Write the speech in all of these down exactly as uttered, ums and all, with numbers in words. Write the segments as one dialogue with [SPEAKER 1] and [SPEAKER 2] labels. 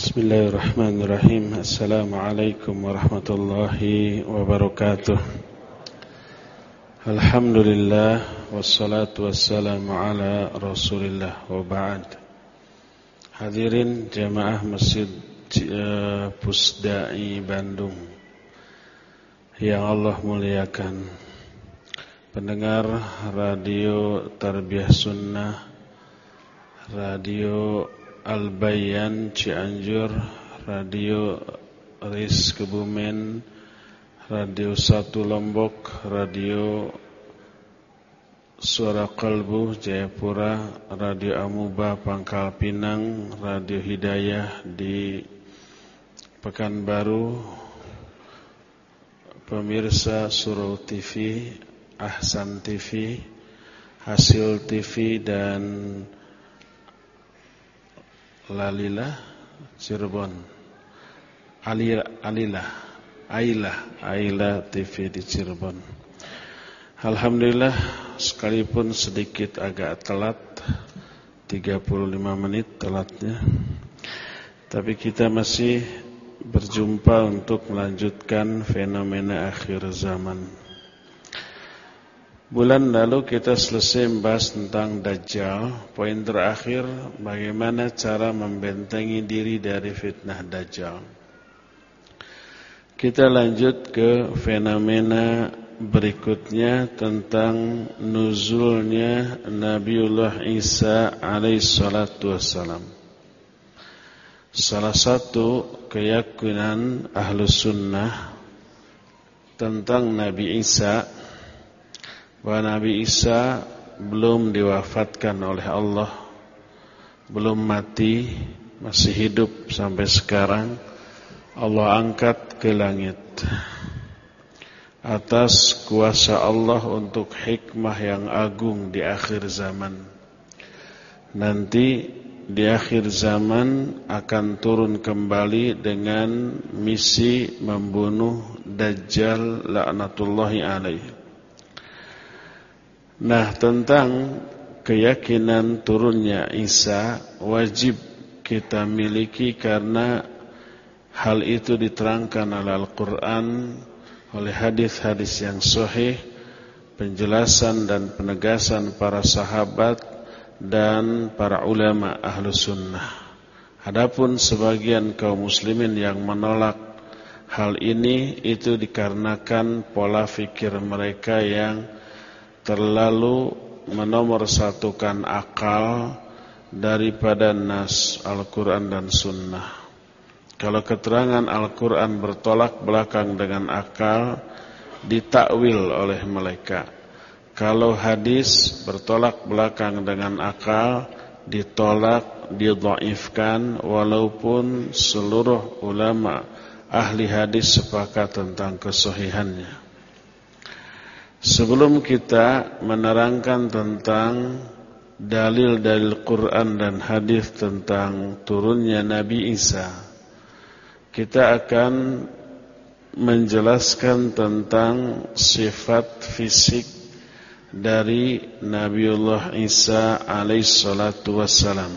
[SPEAKER 1] Bismillahirrahmanirrahim. Assalamualaikum warahmatullahi wabarakatuh. Alhamdulillah wassalatu wassalamu ala Rasulillah wa ba'd. Hadirin jamaah Masjid uh, Pusdai Bandung yang Allah muliakan, pendengar radio Tarbiyah Sunnah, radio Al-Bayan Cianjur, radio Ris Kebumen, radio Satu Lombok, radio Suara Kalbu Jayapura, radio Amuba Pangkal Pinang, radio Hidayah di Pekanbaru, pemirsa Surau T V, Ahsan T V, Hasil T V, dan Lalila Cirebon, Alila, Alila, Aila, Aila T V di Cirebon. Alhamdulillah, sekalipun sedikit agak telat, tiga puluh lima menit telatnya, tapi kita masih berjumpa untuk melanjutkan fenomena akhir zaman. Bulan lalu kita selesai membahas tentang Dajjal. Poin terakhir, bagaimana cara membentengi diri dari fitnah Dajjal. Kita lanjut ke fenomena berikutnya tentang nuzulnya Nabiullah Isa alaihissalatu wassalam. Salah satu keyakinan Ahlus Sunnah tentang Nabi Isa, bahwa Nabi Isa belum diwafatkan oleh Allah, belum mati, masih hidup sampai sekarang. Allah angkat ke langit atas kuasa Allah untuk hikmah yang agung di akhir zaman. Nanti di akhir zaman akan turun kembali dengan misi membunuh Dajjal laknatullahi alaihi. Nah, tentang keyakinan turunnya Isa wajib kita miliki karena hal itu diterangkan oleh Al-Quran, oleh hadis-hadis yang sahih, penjelasan dan penegasan para sahabat dan para ulama ahlu sunnah. Adapun sebagian kaum muslimin yang menolak hal ini, itu dikarenakan pola fikir mereka yang terlalu menomorsatukan akal daripada nas Al-Quran dan Sunnah. Kalau keterangan Al-Quran bertolak belakang dengan akal, ditakwil oleh mereka. Kalau hadis bertolak belakang dengan akal, ditolak, didhaifkan, walaupun seluruh ulama ahli hadis sepakat tentang kesahihannya. Sebelum kita menerangkan tentang dalil-dalil Quran dan hadis tentang turunnya Nabi Isa, kita akan menjelaskan tentang sifat fisik dari Nabiullah Isa alaihissalatu wassalam.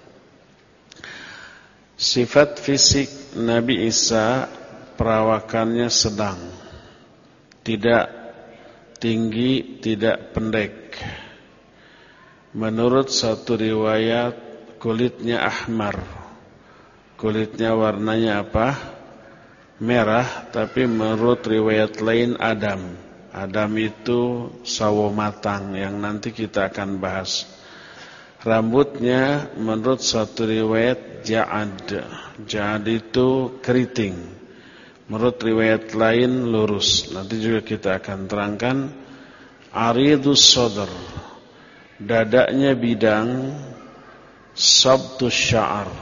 [SPEAKER 1] Sifat fisik Nabi Isa, perawakannya sedang, tidak tinggi, tidak pendek. Menurut satu riwayat, kulitnya ahmar. Kulitnya warnanya apa? Merah. Tapi menurut riwayat lain Adam. Adam itu sawo matang, yang nanti kita akan bahas. Rambutnya menurut satu riwayat ja'ad. Ja'ad itu keriting. Menurut riwayat lain lurus. Nanti juga kita akan terangkan. Aridus sodr, dadanya bidang. Sabtus sya'ar,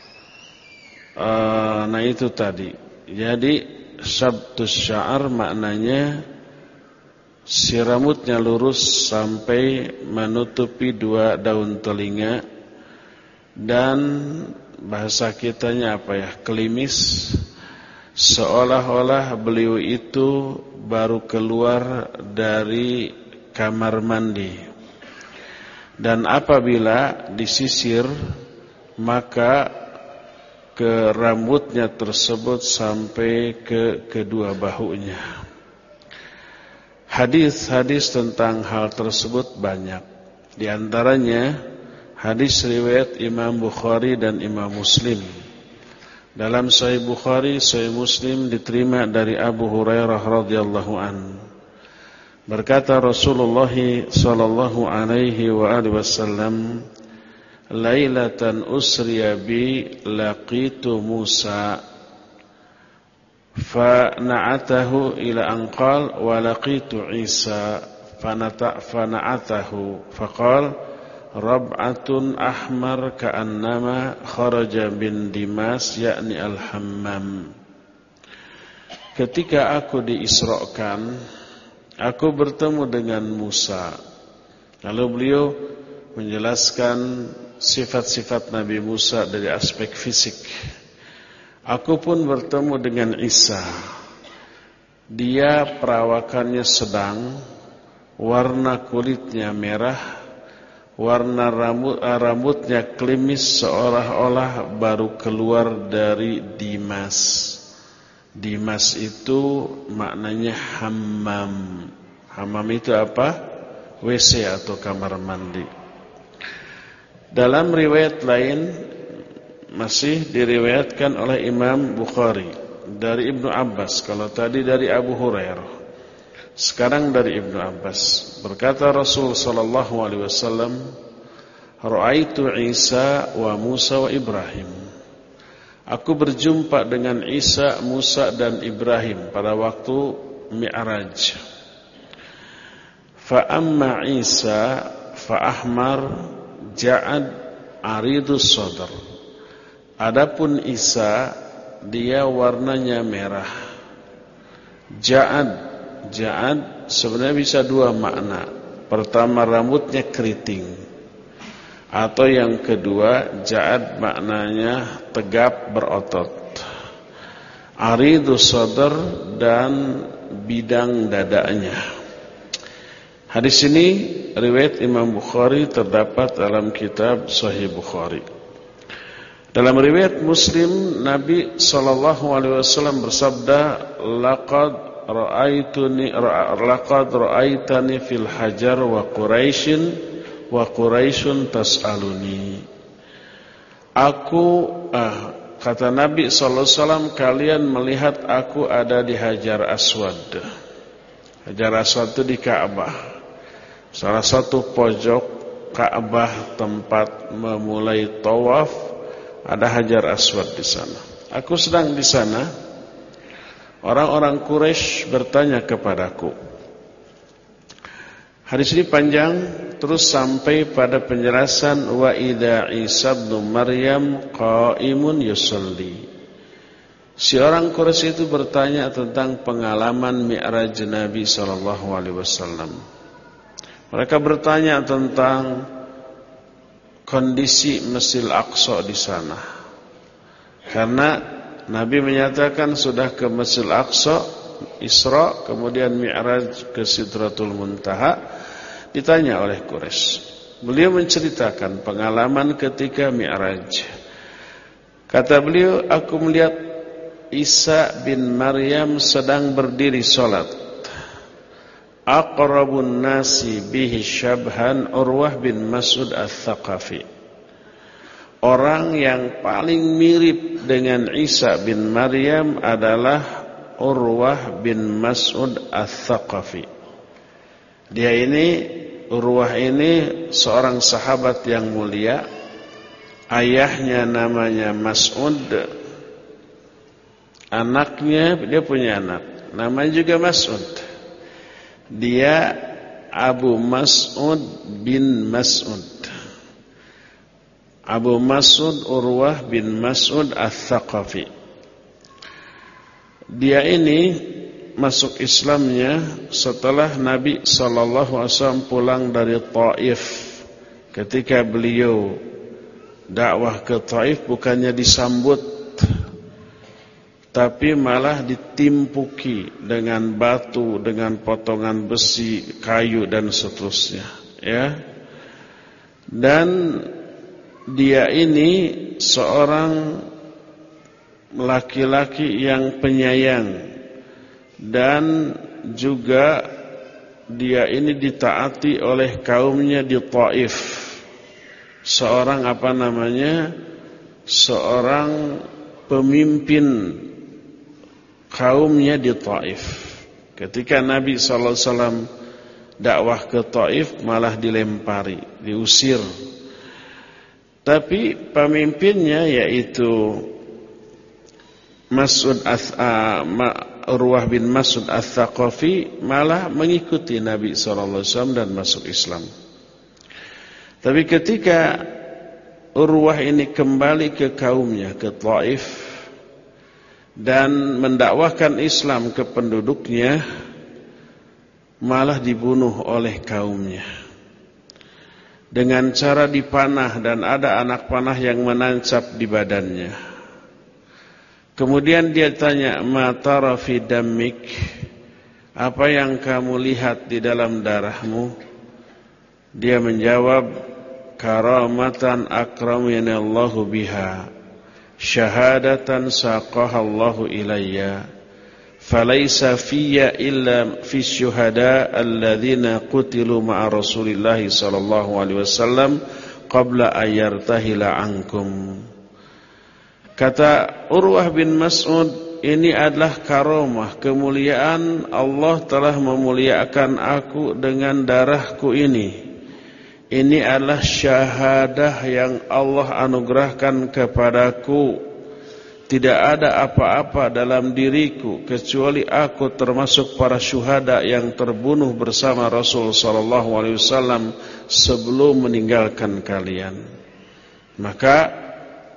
[SPEAKER 1] uh, nah itu tadi. Jadi sabtus sya'ar maknanya si rambutnya lurus sampai menutupi dua daun telinga. Dan bahasa kitanya apa ya, kelimis. Seolah-olah beliau itu baru keluar dari kamar mandi. Dan apabila disisir, maka ke rambutnya tersebut sampai ke kedua bahunya. Hadis-hadis tentang hal tersebut banyak. Di antaranya hadis riwayat Imam Bukhari dan Imam Muslim. Dalam Sahih Bukhari, Sahih Muslim diterima dari Abu Hurairah radhiyallahu an. Berkata Rasulullah sallallahu alaihi wa alihi wasallam, "Lailatan usriya bi laqitu Musa fa na'atahu ila anqal wa laqitu Isa fa na'atahu faqal rab'atun ahmar ka'annama kharaja bin Dimas yakni al-hammam." Ketika aku diisrakan, aku bertemu dengan Musa. Lalu beliau menjelaskan sifat-sifat Nabi Musa dari aspek fisik. Aku pun bertemu dengan Isa. Dia perawakannya sedang, warna kulitnya merah, warna rambut, rambutnya klimis seolah-olah baru keluar dari Dimas. Dimas itu maknanya hammam. Hammam itu apa? W C atau kamar mandi. Dalam riwayat lain masih diriwayatkan oleh Imam Bukhari dari Ibnu Abbas. Kalau tadi dari Abu Hurairah, sekarang dari Ibnu Abbas. Berkata Rasul sallallahu alaihi wasallam, "Ra'aitu Isa wa Musa wa Ibrahim." Aku berjumpa dengan Isa, Musa dan Ibrahim pada waktu Mi'raj. Fa amma Isa fa ahmar ja'ad aridus sadr. Adapun Isa, dia warnanya merah. Ja'ad, ja'ad sebenarnya bisa dua makna. Pertama, rambutnya keriting. Atau yang kedua, ja'ad maknanya tegap berotot. Aridus sadr dan bidang dadanya. Hadis ini riwayat Imam Bukhari terdapat dalam kitab Sahih Bukhari. Dalam riwayat Muslim, Nabi sallallahu alaihi wasallam bersabda, "Laqad ra'aituni laqad ra'aitani fil hajar wa Quraisyin wa Quraisyun tas'aluni." Aku ah, kata Nabi sallallahu alaihi wasallam, kalian melihat aku ada di Hajar Aswad. Hajar Aswad itu di Ka'bah. Salah satu pojok Ka'bah tempat memulai tawaf, ada Hajar Aswad di sana. Aku sedang di sana. Orang-orang Quraisy bertanya kepadaku. Hadis ini panjang, terus sampai pada penjelasan wa idza Isa ibn Maryam qaimun yusalli. Si orang Quraisy itu bertanya tentang pengalaman Mi'raj Nabi sallallahu alaihi wasallam. Mereka bertanya tentang kondisi Masjidil Aqsa di sana. Karena Nabi menyatakan sudah ke Masjidil Aqsa, Isra, kemudian Mi'raj ke Sidratul Muntaha. Ditanya oleh Quraisy. Beliau menceritakan pengalaman ketika Mi'raj. Kata beliau, aku melihat Isa bin Maryam sedang berdiri salat. Aqrabun nasi bihi syabhan Urwah bin Mas'ud Ats-Tsaqafi. Orang yang paling mirip dengan Isa bin Maryam adalah Urwah bin Mas'ud Ats-Tsaqafi. Dia ini, Urwah ini seorang sahabat yang mulia. Ayahnya namanya Mas'ud. Anaknya, dia punya anak, namanya juga Mas'ud. Dia Abu Mas'ud bin Mas'ud. Abu Mas'ud Urwah bin Mas'ud Ats-Tsaqafi. Dia ini masuk Islamnya setelah Nabi sallallahu alaihi wasallam pulang dari Taif. Ketika beliau dakwah ke Taif, bukannya disambut, tapi malah ditimpuki dengan batu, dengan potongan besi, kayu dan seterusnya, ya. Dan dia ini seorang laki-laki yang penyayang, dan juga dia ini ditaati oleh kaumnya di Taif. Seorang apa namanya? Seorang pemimpin kaumnya di Taif. Ketika Nabi sallallahu alaihi wasallam dakwah ke Taif, malah dilempari, diusir. Tapi pemimpinnya yaitu Mas'ud Ath- Urwah bin Mas'ud Ats-Tsaqafi malah mengikuti Nabi sallallahu alaihi wasallam dan masuk Islam. Tapi ketika Urwah ini kembali ke kaumnya, ke Taif, dan mendakwahkan Islam ke penduduknya, malah dibunuh oleh kaumnya dengan cara dipanah, dan ada anak panah yang menancap di badannya. Kemudian dia tanya, "Ma tara fi dammik?" Apa yang kamu lihat di dalam darahmu? Dia menjawab, "Karamatan akramani Allahu biha, syahadatan saqaha Allahu ilayya, falaysa fiyya illa fi syuhada alladzina qutilu ma'a Rasulillah sallallahu alaihi wasallam qabla ayyartahila ankum." Kata Urwah bin Mas'ud, ini adalah karamah, kemuliaan. Allah telah memuliakan aku dengan darahku ini. Ini adalah syahadah yang Allah anugerahkan kepadaku. Tidak ada apa-apa dalam diriku kecuali aku termasuk para syuhada yang terbunuh bersama Rasul sallallahu alaihi wasallam sebelum meninggalkan kalian. Maka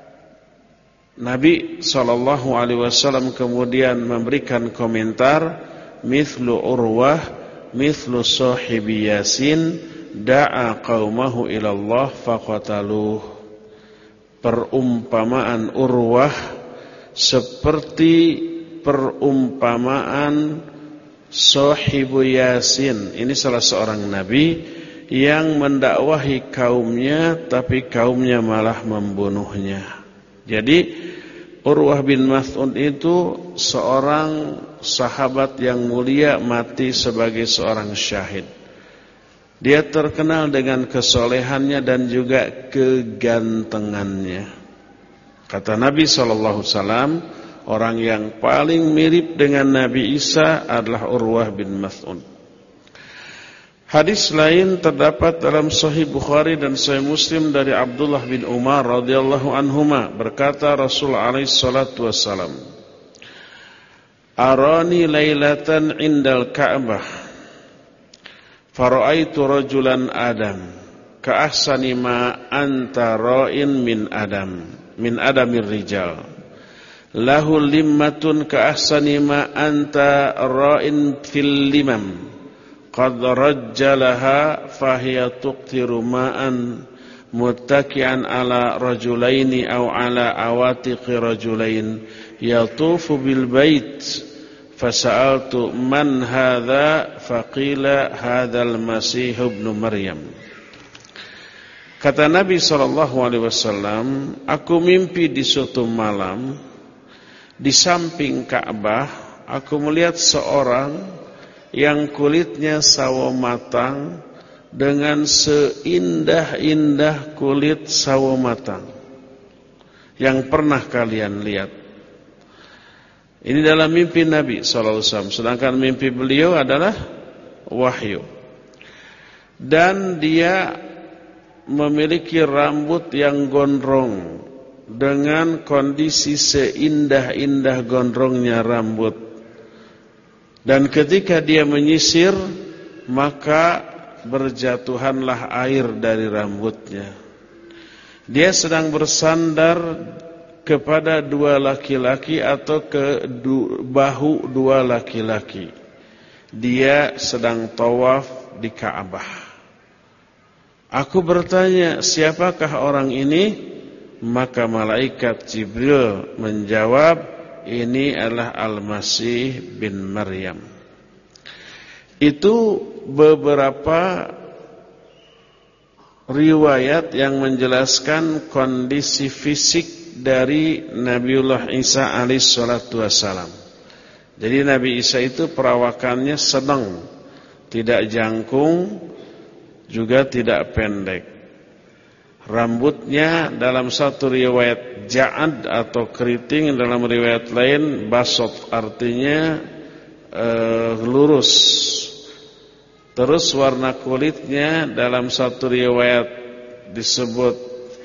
[SPEAKER 1] Nabi sallallahu alaihi wasallam kemudian memberikan komentar, "Mithlu Urwah, mithlu sahibi Yasin, da'a qaumahu ila Allah faqataluh." Perumpamaan Urwah seperti perumpamaan sahibu Yasin. Ini salah seorang nabi yang mendakwahi kaumnya, tapi kaumnya malah membunuhnya. Jadi Urwah bin Mas'ud itu seorang sahabat yang mulia, mati sebagai seorang syahid. Dia terkenal dengan kesolehannya dan juga kegantengannya. Kata Nabi sallallahu alaihi wasallam, orang yang paling mirip dengan Nabi Isa adalah Urwah bin Mas'ud. Hadis lain terdapat dalam Sahih Bukhari dan Sahih Muslim dari Abdullah bin Umar radhiyallahu anhuma, berkata Rasul alaihi salatu wassalam, "Arani lailatan indal Ka'bah, fara'aitu rajulan Adam, ka'ahsani ma anta ra'in min Adam, min Adamir rijal. Lahu limmatun ka'ahsani ma anta ra'in fil limam. Qad rajjalaha fahiya tuqtiru ma'an muttaki'an ala rajulaini aw ala awatiqi rajulain yatufu bil bait. Fasa'altu man hadha faqila hadzal masih ibnu Maryam." Kata Nabi sallallahu alaihi wasallam, aku mimpi di suatu malam di samping Ka'bah, aku melihat seorang yang kulitnya sawo matang dengan seindah-indah kulit sawo matang yang pernah kalian lihat. Ini dalam mimpi Nabi sallallahu alaihi wasallam, sedangkan mimpi beliau adalah wahyu. Dan dia memiliki rambut yang gondrong dengan kondisi seindah-indah gondrongnya rambut. Dan ketika dia menyisir, maka berjatuhanlah air dari rambutnya. Dia sedang bersandar kepada dua laki-laki atau ke du, bahu dua laki-laki. Dia sedang tawaf di Ka'bah. Aku bertanya, siapakah orang ini? Maka malaikat Jibril menjawab, ini adalah Al-Masih bin Maryam. Itu beberapa riwayat yang menjelaskan kondisi fisik dari Nabiullah Isa alaihi salatu wassalam. Jadi Nabi Isa itu perawakannya sedang, tidak jangkung, juga tidak pendek. Rambutnya dalam satu riwayat ja'ad atau keriting, dalam riwayat lain basot, artinya e, lurus. Terus warna kulitnya dalam satu riwayat disebut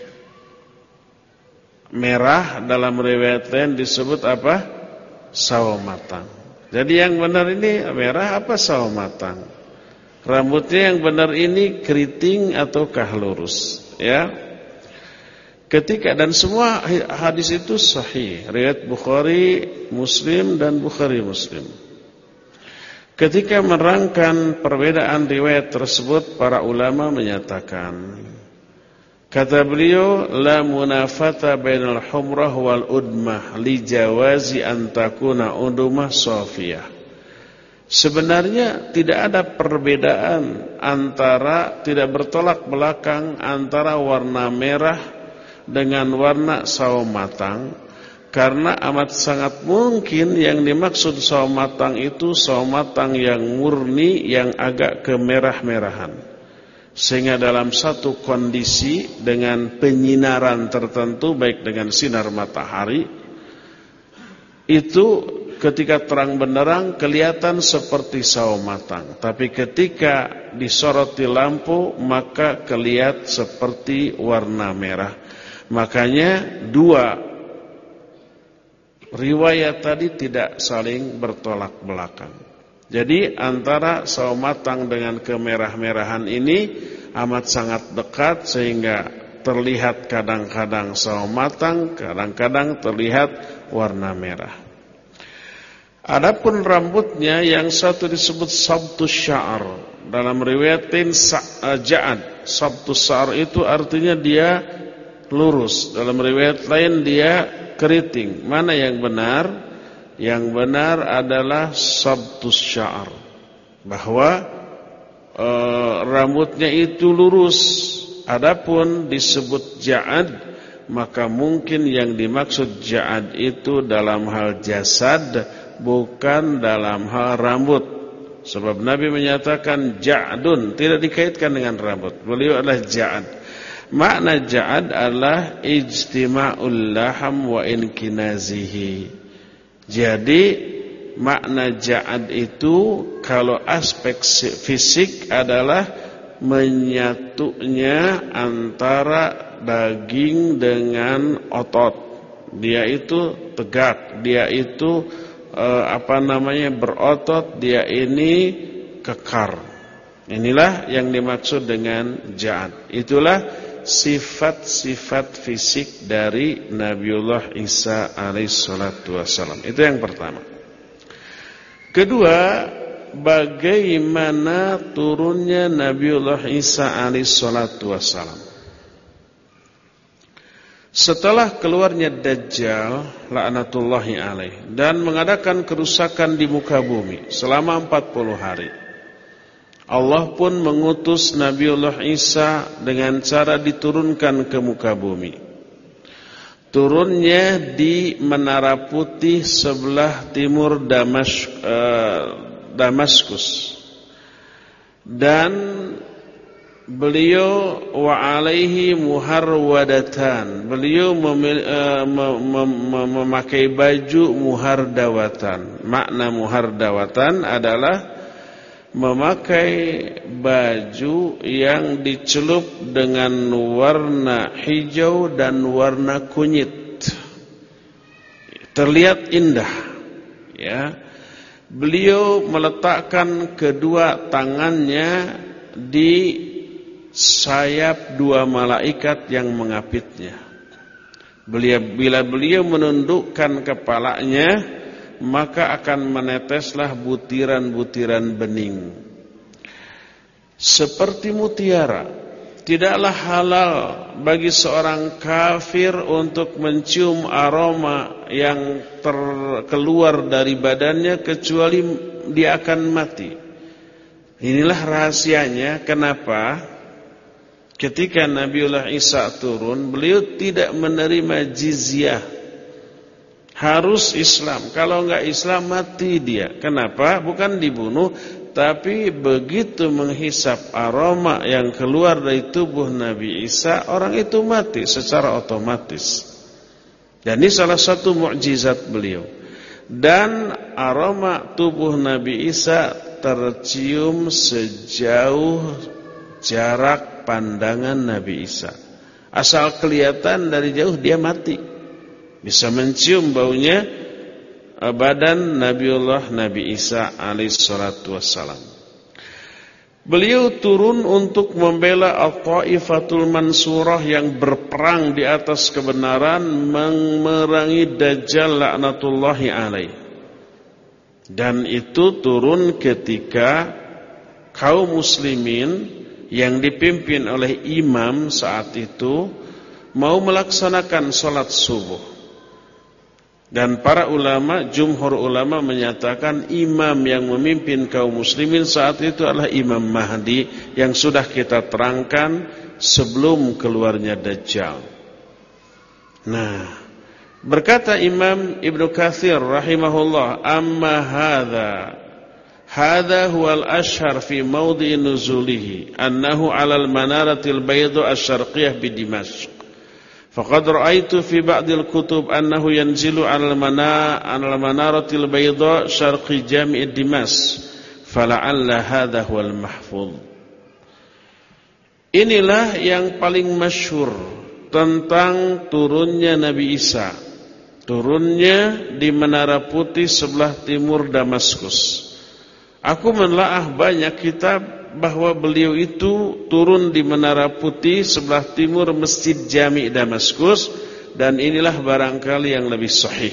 [SPEAKER 1] merah, dalam riwayat lain disebut apa? Sawo matang. Jadi yang benar ini merah apa sawo matang? Rambutnya yang benar ini keriting ataukah lurus? Ya. Ketika, dan semua hadis itu sahih, riwayat Bukhari, Muslim dan Bukhari Muslim. Ketika menerangkan perbedaan riwayat tersebut, para ulama menyatakan, kata beliau, la munafata bainal humrah wal udmah li jawazi an takuna udmah safiyah. Sebenarnya tidak ada perbedaan antara, tidak bertolak belakang antara warna merah dengan warna sawo matang, karena amat sangat mungkin yang dimaksud sawo matang itu sawo matang yang murni, yang agak kemerah-merahan. Sehingga dalam satu kondisi dengan penyinaran tertentu, baik dengan sinar matahari, itu ketika terang benderang kelihatan seperti sawo matang, tapi ketika disoroti lampu maka kelihatan seperti warna merah. Makanya dua riwayat tadi tidak saling bertolak belakang. Jadi antara sawo matang dengan kemerah-merahan ini amat sangat dekat, sehingga terlihat kadang-kadang sawo matang, kadang-kadang terlihat warna merah. Adapun rambutnya, yang satu disebut sabtus sya'ar, dalam riwayatin ja'ad. Sabtus sya'ar itu artinya dia lurus, dalam riwayat lain dia keriting. Mana yang benar? Yang benar adalah sabtus sya'ar, bahwa e, rambutnya itu lurus. Adapun disebut ja'ad, maka mungkin yang dimaksud ja'ad itu dalam hal jasad, bukan dalam hal rambut. Sebab Nabi menyatakan ja'dun, tidak dikaitkan dengan rambut. Beliau adalah ja'ad. Makna ja'ad adalah ijtima'ul laham wa inkinazihi. Jadi makna ja'ad itu kalau aspek fisik adalah menyatunya antara daging dengan otot. Dia itu tegak, dia itu apa namanya berotot, dia ini kekar. Inilah yang dimaksud dengan ja'ad. Itulah sifat-sifat fisik dari Nabiullah Isa alaihissalatu wassalam. Itu yang pertama. Kedua, bagaimana turunnya Nabiullah Isa alaihissalatu wassalam. Setelah keluarnya Dajjal laknatullahi alaih dan mengadakan kerusakan di muka bumi selama empat puluh hari, Allah pun mengutus Nabiullah Isa dengan cara diturunkan ke muka bumi. Turunnya di Menara Putih sebelah timur Damas, eh, Damaskus. Dan beliau wa alaihi muharwadatan. Beliau memil, uh, mem, mem, mem, memakai baju muhardawatan. Makna muhardawatan adalah memakai baju yang dicelup dengan warna hijau dan warna kunyit. Terlihat indah, ya. Beliau meletakkan kedua tangannya di sayap dua malaikat yang mengapitnya. Beliau, bila beliau menundukkan kepalanya, maka akan meneteslah butiran-butiran bening seperti mutiara. Tidaklah halal bagi seorang kafir untuk mencium aroma yang terkeluar dari badannya kecuali dia akan mati. Inilah rahasianya kenapa Ketika Nabiullah Isa turun, beliau tidak menerima jizyah. Harus Islam. Kalau enggak Islam, mati dia. Kenapa? Bukan dibunuh, tapi begitu menghisap aroma yang keluar dari tubuh Nabi Isa, orang itu mati secara otomatis. Dan ini salah satu mukjizat beliau. Dan aroma tubuh Nabi Isa tercium sejauh jarak pandangan Nabi Isa. Asal kelihatan dari jauh dia mati. Bisa mencium baunya badan Nabiullah Nabi Isa alaihissalatu wassalam. Beliau turun untuk membela Al-Ta'ifatul Mansurah yang berperang di atas kebenaran, memerangi Dajjal laknatullahi alaih. Dan itu turun ketika kaum muslimin yang dipimpin oleh imam saat itu mau melaksanakan sholat subuh. Dan para ulama, jumhur ulama menyatakan imam yang memimpin kaum muslimin saat itu adalah Imam Mahdi yang sudah kita terangkan sebelum keluarnya Dajjal. Nah, berkata Imam Ibnu Katsir rahimahullah, amma hadza hadza huwal ashhar fi mawdi'i nuzulihi annahu 'alal manaratil bayda asy-syarqiyyah bi Dimashq. Faqad ra'aitu fi ba'dil kutub annahu yanzilu 'alal mana 'alal manaratil bayda syarqi jami' Dimashq. Fala'alla hadza huwal mahfuz. Inilah yang paling masyhur tentang turunnya Nabi Isa. Turunnya di Menara Putih sebelah timur Damaskus. Aku menelaah banyak kitab bahwa beliau itu turun di Menara Putih sebelah timur Masjid Jami' Damaskus, dan inilah barangkali yang lebih sahih.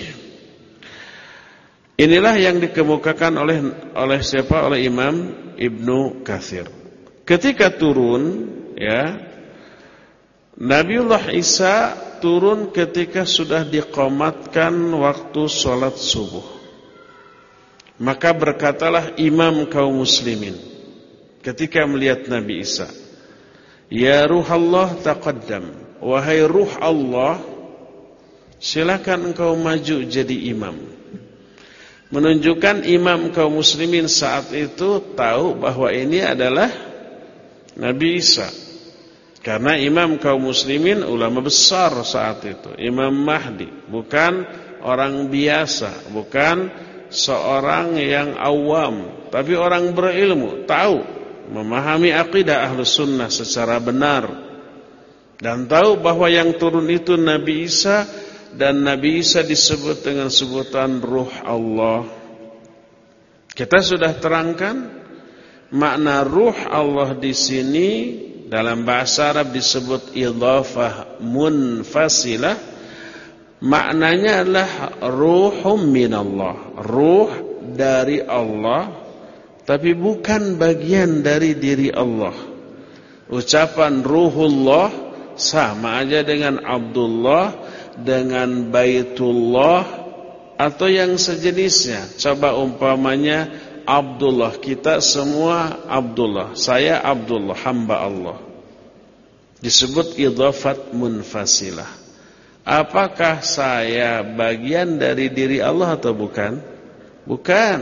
[SPEAKER 1] Inilah yang dikemukakan oleh oleh siapa? Oleh Imam Ibnu Katsir. Ketika turun, ya, Nabiullah Isa turun ketika sudah diqamatkan waktu sholat subuh. Maka berkatalah imam kaum muslimin ketika melihat Nabi Isa, ya ruhallah taqaddam, wahai ruh Allah, silakan engkau maju jadi imam. Menunjukkan imam kaum muslimin saat itu tahu bahwa ini adalah Nabi Isa. Karena imam kaum muslimin ulama besar saat itu, Imam Mahdi, bukan orang biasa, bukan seorang yang awam, tapi orang berilmu, tahu, memahami akidah Ahlus Sunnah secara benar, dan tahu bahwa yang turun itu Nabi Isa, dan Nabi Isa disebut dengan sebutan Ruh Allah. Kita sudah terangkan makna Ruh Allah di sini dalam bahasa Arab disebut idhafah munfasilah. Maknanya adalah ruhum minallah, ruh dari Allah, tapi bukan bagian dari diri Allah. Ucapan ruhullah sama aja dengan Abdullah, dengan Baitullah, atau yang sejenisnya. Coba umpamanya Abdullah, kita semua Abdullah, saya Abdullah, hamba Allah. Disebut idhafat munfasilah. Apakah saya bagian dari diri Allah atau bukan? Bukan.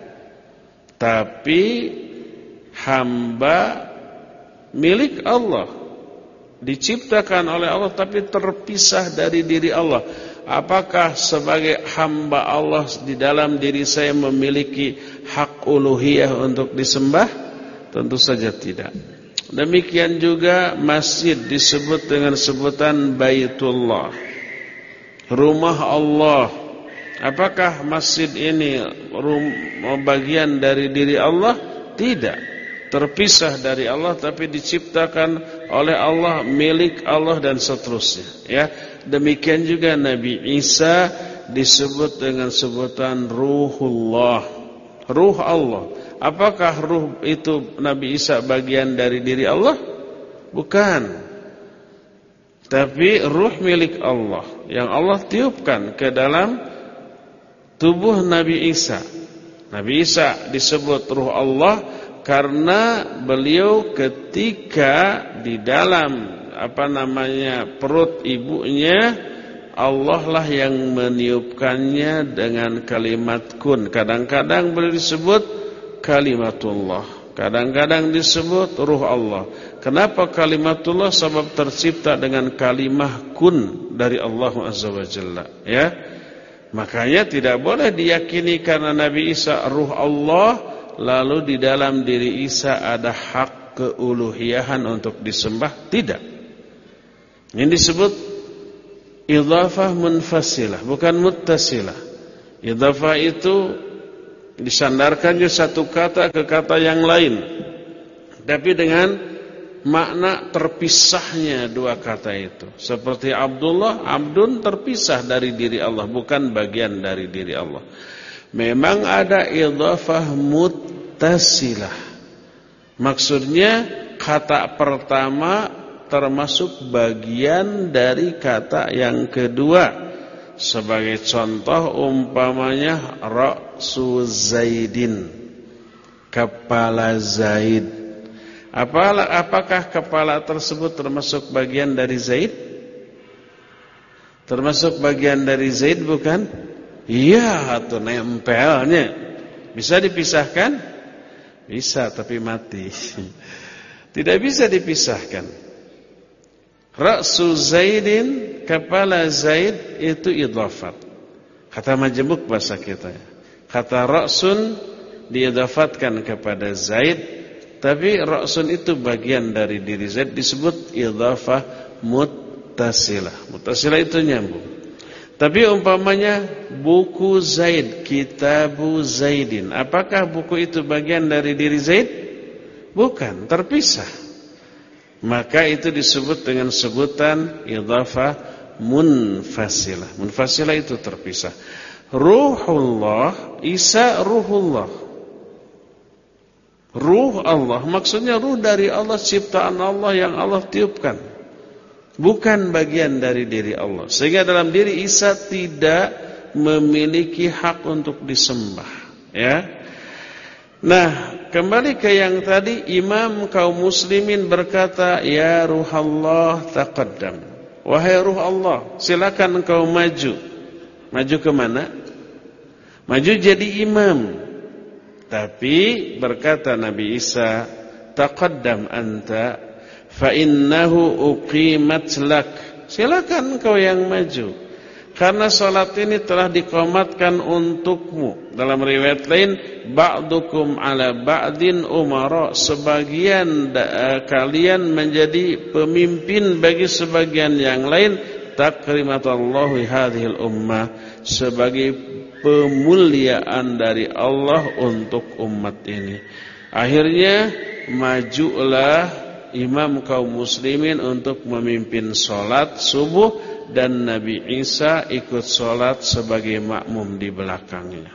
[SPEAKER 1] Tapi hamba milik Allah, diciptakan oleh Allah tapi terpisah dari diri Allah. Apakah sebagai hamba Allah di dalam diri saya memiliki hak uluhiyah untuk disembah? Tentu saja tidak. Demikian juga masjid disebut dengan sebutan Baitullah, rumah Allah. Apakah masjid ini bagian dari diri Allah? Tidak. Terpisah dari Allah tapi diciptakan oleh Allah, milik Allah, dan seterusnya, ya. Demikian juga Nabi Isa disebut dengan sebutan Ruhullah, Ruh Allah. Apakah ruh itu Nabi Isa bagian dari diri Allah? Bukan. Tapi ruh milik Allah yang Allah tiupkan ke dalam tubuh Nabi Isa. Nabi Isa disebut ruh Allah karena beliau ketika di dalam apa namanya perut ibunya, Allah lah yang meniupkannya dengan kalimat kun. Kadang-kadang beliau disebut kalimatullah, kadang-kadang disebut ruh Allah. Kenapa kalimatullah? Sebab tercipta dengan kalimah kun dari Allah Azza wa Jalla, ya. Makanya tidak boleh diyakini karena Nabi Isa ruh Allah, lalu di dalam diri Isa ada hak keuluhiyahan untuk disembah. Tidak. Ini disebut idhafah munfasilah, bukan muttasilah. Idhafah itu disandarkannya satu kata ke kata yang lain, tapi dengan makna terpisahnya dua kata itu. Seperti Abdullah, Abdun terpisah dari diri Allah, bukan bagian dari diri Allah. Memang ada idhafah muttasilah. Maksudnya kata pertama termasuk bagian dari kata yang kedua. Sebagai contoh umpamanya ra'su Zaidin, kepala Zaid. Apakah kepala tersebut termasuk bagian dari Zaid? Termasuk bagian dari Zaid bukan? Iya, atau nempelnya. Bisa dipisahkan? Bisa, tapi mati. Tidak bisa dipisahkan. Ra'su Zaidin, kepala Zaid, itu idhafat. Kata majemuk bahasa kita. Kata ra'sun diidhafatkan kepada Zaid, tapi ra'sun itu bagian dari diri Zaid, disebut idhafah muttasilah. Muttasilah itu nyambung. Tapi umpamanya buku Zaid, kitabu Zaidin, apakah buku itu bagian dari diri Zaid? Bukan, terpisah. Maka itu disebut dengan sebutan idhafah munfasilah. Munfasilah itu terpisah. Ruhullah, Isa ruhullah. Ruh Allah, maksudnya ruh dari Allah, ciptaan Allah yang Allah tiupkan, bukan bagian dari diri Allah. Sehingga dalam diri Isa tidak memiliki hak untuk disembah, ya. Nah, kembali ke yang tadi, imam kaum muslimin berkata, ya ruhallah taqaddam. Wahai ruh Allah, silakan engkau maju. Maju ke mana? Maju jadi imam. Tapi berkata Nabi Isa, taqaddam anta fa innahu uqimat lak. Silakan engkau yang maju, karena salat ini telah diqamatkan untukmu. Dalam riwayat lain, ba'dukum ala ba'din umara, sebagian da, kalian menjadi pemimpin bagi sebagian yang lain. Takrimatallahu hadhil ummah, sebagai pemuliaan dari Allah untuk umat ini. Akhirnya majulah imam kaum muslimin untuk memimpin salat subuh, dan Nabi Isa ikut salat sebagai makmum di belakangnya.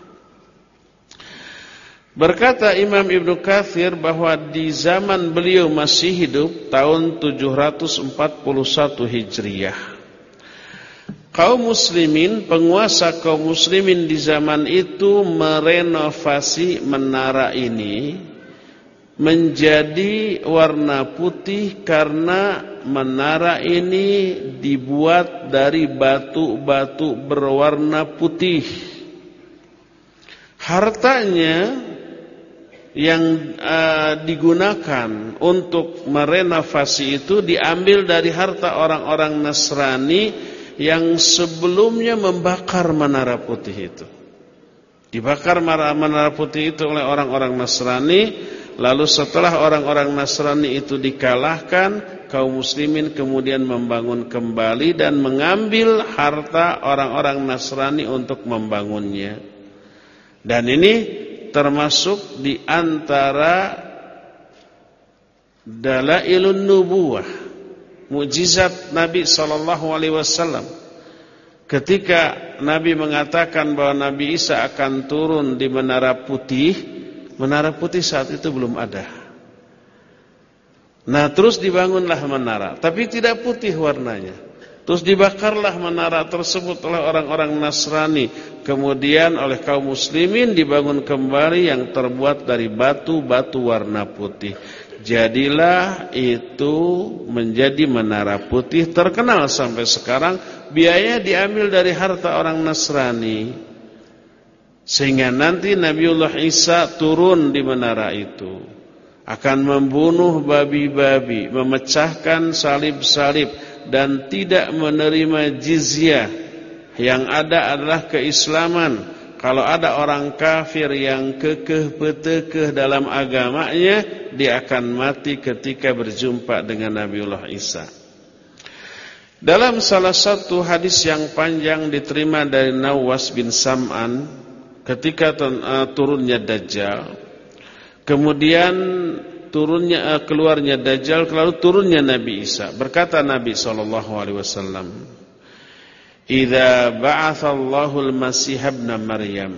[SPEAKER 1] Berkata Imam Ibnu Katsir bahwa di zaman beliau masih hidup, tahun tujuh ratus empat puluh satu Hijriah, kaum muslimin, penguasa kaum muslimin di zaman itu merenovasi menara ini menjadi warna putih, karena menara ini dibuat dari batu-batu berwarna putih. Hartanya yang uh, digunakan untuk merenovasi itu diambil dari harta orang-orang Nasrani yang sebelumnya membakar menara putih itu. Dibakar menara putih itu oleh orang-orang Nasrani. Lalu setelah orang-orang Nasrani itu dikalahkan, kaum muslimin kemudian membangun kembali dan mengambil harta orang-orang Nasrani untuk membangunnya. Dan ini termasuk di antara dalailun nubuwah, mukjizat Nabi sallallahu alaihi wasallam. Ketika Nabi mengatakan bahwa Nabi Isa akan turun di menara putih, menara putih saat itu belum ada. Nah, terus dibangunlah menara, tapi tidak putih warnanya. Terus dibakarlah menara tersebut oleh orang-orang Nasrani. kemudian oleh kaum muslimin dibangun kembali yang terbuat dari batu-batu warna putih. Jadilah itu menjadi menara putih terkenal sampai sekarang. Biaya diambil dari harta orang Nasrani, sehingga nanti Nabiullah Isa turun di menara itu akan membunuh babi-babi, memecahkan salib-salib, dan tidak menerima jizyah. Yang ada adalah keislaman. Kalau ada orang kafir yang kekeh betekeh dalam agamanya, dia akan mati ketika berjumpa dengan Nabiullah Isa. Dalam salah satu hadis yang panjang diterima dari Nawas bin Sam'an ketika uh, turunnya Dajjal, kemudian turunnya uh, keluarnya Dajjal, lalu turunnya Nabi Isa, berkata Nabi sallallahu alaihi wasallam, "Idza ba'atsallahu al-Masih ibn Maryam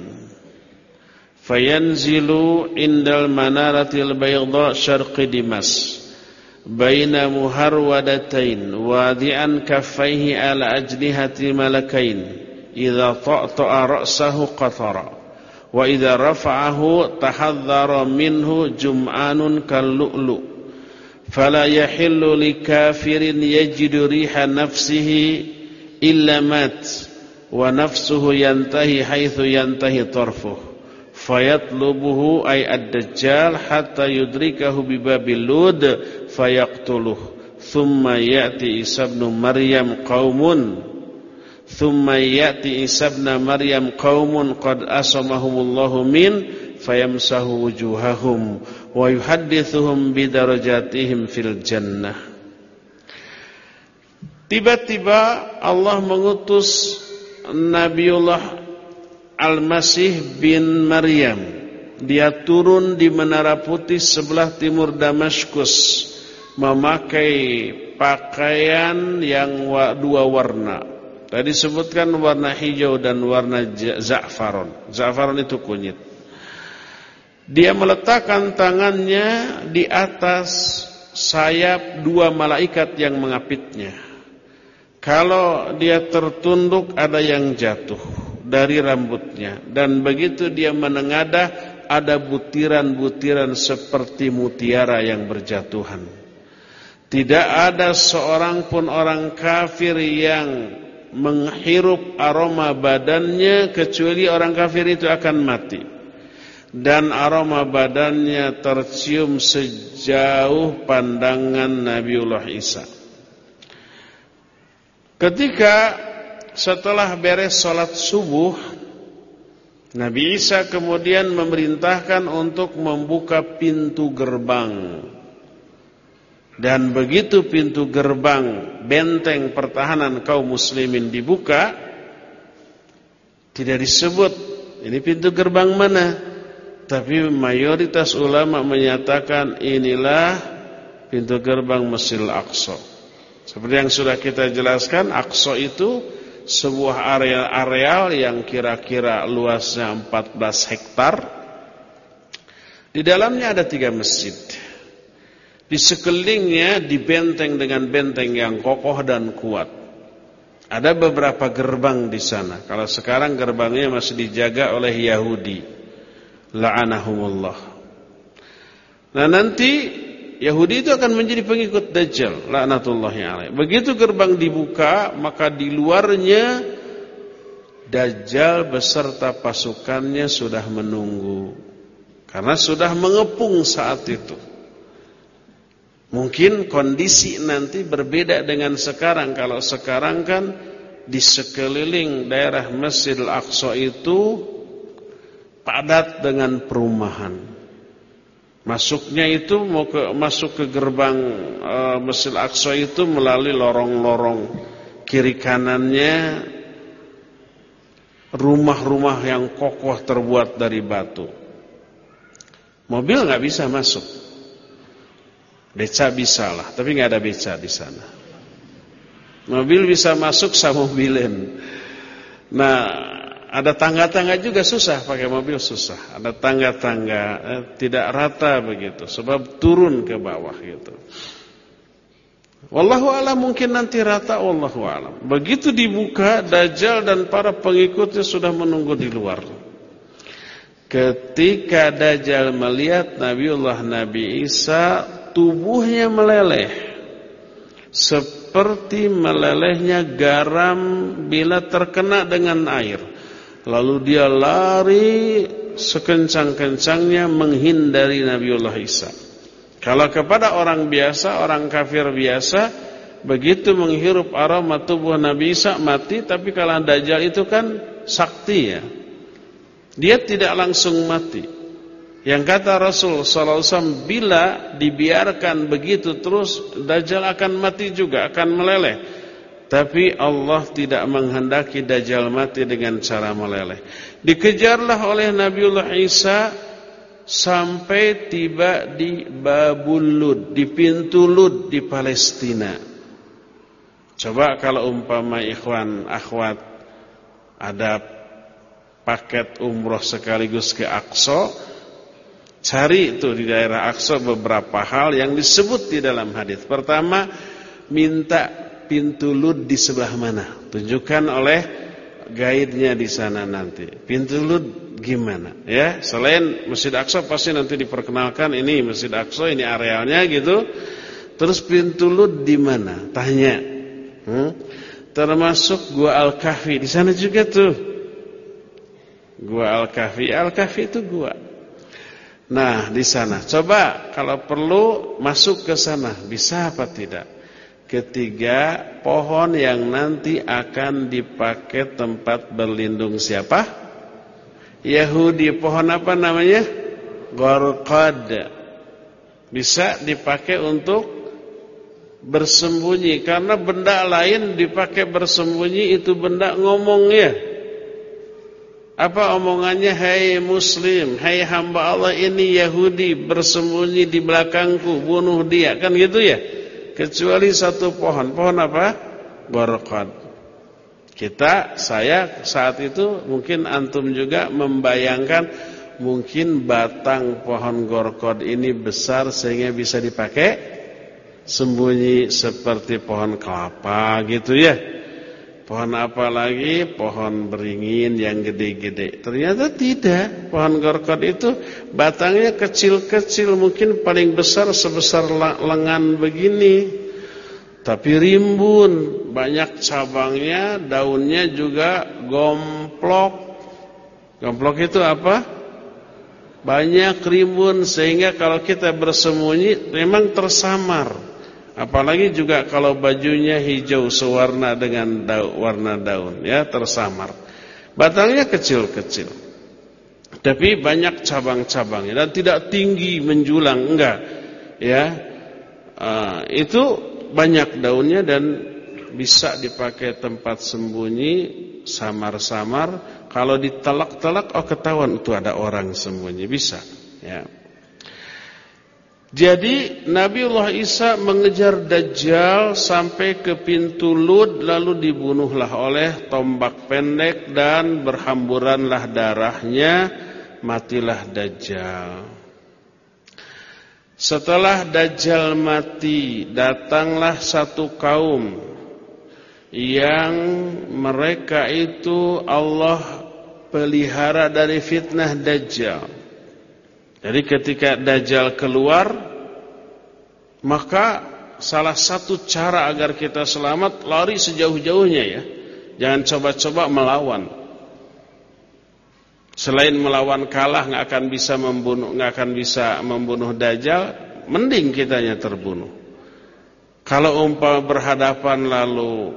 [SPEAKER 1] fayanzilu indal manaratil bayda syarqi Dimas baina muharwadatain wadi'an kaffaihi ala ajnihati malakain idza ta'ta'a ra'sahu qatara wa idza rafa'ahu tahadhdhara minhu jum'anun kallu'lu fala yahillu likafirin yajidu riha nafsihi illa mat wa nafsuhu yantahi haitsu yantahi tarfuh fayatlubuhu ay ad-dajjal hatta yudrikahu bi babil lud fayaqtuluh thumma ya'ti Isa ibn Maryam qaumun thumma ya'ti Isa ibn Maryam qaumun qad asamahumullahu min fayamsahu wujuhahum wa yuhaddithuhum bi darajatihim fil jannah." Tiba-tiba Allah mengutus Nabiullah Al-Masih bin Maryam. Dia turun di Menara Putih sebelah timur Damaskus, memakai pakaian yang dua warna. Tadi disebutkan warna hijau dan warna za'faron. Za'faron itu kunyit. Dia meletakkan tangannya di atas sayap dua malaikat yang mengapitnya. Kalau dia tertunduk ada yang jatuh dari rambutnya, dan begitu dia menengadah ada butiran-butiran seperti mutiara yang berjatuhan. Tidak ada seorang pun orang kafir yang menghirup aroma badannya kecuali orang kafir itu akan mati. Dan aroma badannya tercium sejauh pandangan Nabiullah Isa. Ketika setelah beres sholat subuh, Nabi Isa kemudian memerintahkan untuk membuka pintu gerbang. Dan begitu pintu gerbang benteng pertahanan kaum muslimin dibuka, tidak disebut ini pintu gerbang mana, tapi mayoritas ulama menyatakan inilah pintu gerbang Masjidil Aqsa. Seperti yang sudah kita jelaskan, Aqsa itu sebuah areal-areal yang kira-kira luasnya empat belas hektar. Di dalamnya ada tiga masjid. Di sekelilingnya dibenteng dengan benteng yang kokoh dan kuat. Ada beberapa gerbang di sana. Kalau sekarang gerbangnya masih dijaga oleh Yahudi. La'anahumullah. Nah nanti Yahudi itu akan menjadi pengikut Dajjal, laknatullahi alaih. Begitu gerbang dibuka, maka di luarnya Dajjal beserta pasukannya sudah menunggu. Karena sudah mengepung saat itu. Mungkin kondisi nanti berbeda dengan sekarang. Kalau sekarang kan di sekeliling daerah Masjidil Aqsa itu padat dengan perumahan. Masuknya itu mau ke masuk ke gerbang e, Masjid Aqsa itu melalui lorong-lorong, kiri kanannya rumah-rumah yang kokoh terbuat dari batu. Mobil nggak bisa masuk, beca bisa lah, tapi nggak ada beca di sana. Mobil bisa masuk sama mobilen. Nah, ada tangga-tangga juga susah, pakai mobil susah. Ada tangga-tangga eh, tidak rata begitu, sebab turun ke bawah gitu. Wallahu a'lam, mungkin nanti rata, wallahu a'lam. Begitu dibuka, Dajjal dan para pengikutnya sudah menunggu di luar. Ketika Dajjal melihat Nabiullah Nabi Isa, tubuhnya meleleh seperti melelehnya garam bila terkena dengan air. Lalu dia lari sekencang-kencangnya menghindari Nabiullah Isa. Kalau kepada orang biasa, orang kafir biasa, begitu menghirup aroma tubuh Nabi Isa mati. Tapi kalau Dajjal itu kan sakti ya, dia tidak langsung mati. Yang kata Rasul sallallahu alaihi wasallam, bila dibiarkan begitu terus, Dajjal akan mati juga, akan meleleh. Tapi Allah tidak menghendaki Dajjal mati dengan cara meleleh. Dikejarlah oleh Nabiullah Isa sampai tiba di Babul Lud, di pintu Lud di Palestina. Coba kalau umpama ikhwan akhwat ada paket umroh sekaligus ke Aqsa, cari itu di daerah Aqsa beberapa hal yang disebut di dalam hadis. Pertama, minta pintu Lud di sebelah mana, tunjukkan oleh guide-nya di sana nanti. Pintu Lud gimana? Ya, selain Masjid Aqsa pasti nanti diperkenalkan ini Masjid Aqsa, ini arealnya gitu. Terus pintu Lud di mana? Tanya. Hmm? Termasuk Gua Al-Kahfi di sana juga tuh. Gua Al-Kahfi, Al-Kahfi itu gua. Nah, di sana. Coba kalau perlu masuk ke sana, bisa apa tidak? Ketiga, pohon yang nanti akan dipakai tempat berlindung siapa? Yahudi. Pohon apa namanya? Gharqad. Bisa dipakai untuk bersembunyi. Karena benda lain dipakai bersembunyi, itu benda ngomongnya. Apa omongannya? Hai Muslim, hai hamba Allah ini Yahudi, bersembunyi di belakangku, bunuh dia. Kan gitu ya? Kecuali satu pohon. Pohon apa? Gharqad. Kita, saya saat itu mungkin antum juga membayangkan mungkin batang pohon Gharqad ini besar sehingga bisa dipakai sembunyi seperti pohon kelapa gitu ya. Pohon apa lagi? Pohon beringin yang gede-gede. Ternyata tidak. Pohon Gharqad itu batangnya kecil-kecil, mungkin paling besar sebesar lengan begini. Tapi rimbun, banyak cabangnya, daunnya juga gomplok. Gomplok itu apa? Banyak rimbun sehingga kalau kita bersembunyi memang tersamar. Apalagi juga kalau bajunya hijau sewarna dengan daun, warna daun, ya tersamar. Batangnya kecil-kecil, tapi banyak cabang-cabangnya dan tidak tinggi menjulang, enggak, ya. Uh, itu banyak daunnya dan bisa dipakai tempat sembunyi, samar-samar. Kalau ditelak-telak, oh ketahuan itu ada orang sembunyi, bisa, ya. Jadi Nabiullah Isa mengejar Dajjal sampai ke pintu Lud, lalu dibunuhlah oleh tombak pendek dan berhamburanlah darahnya, matilah Dajjal. Setelah Dajjal mati, datanglah satu kaum yang mereka itu Allah pelihara dari fitnah Dajjal. Jadi ketika Dajjal keluar, maka salah satu cara agar kita selamat, lari sejauh-jauhnya ya. Jangan coba-coba melawan. Selain melawan kalah, nggak akan bisa membunuh, nggak akan bisa membunuh Dajjal, mending kitanya terbunuh. Kalau umpama berhadapan lalu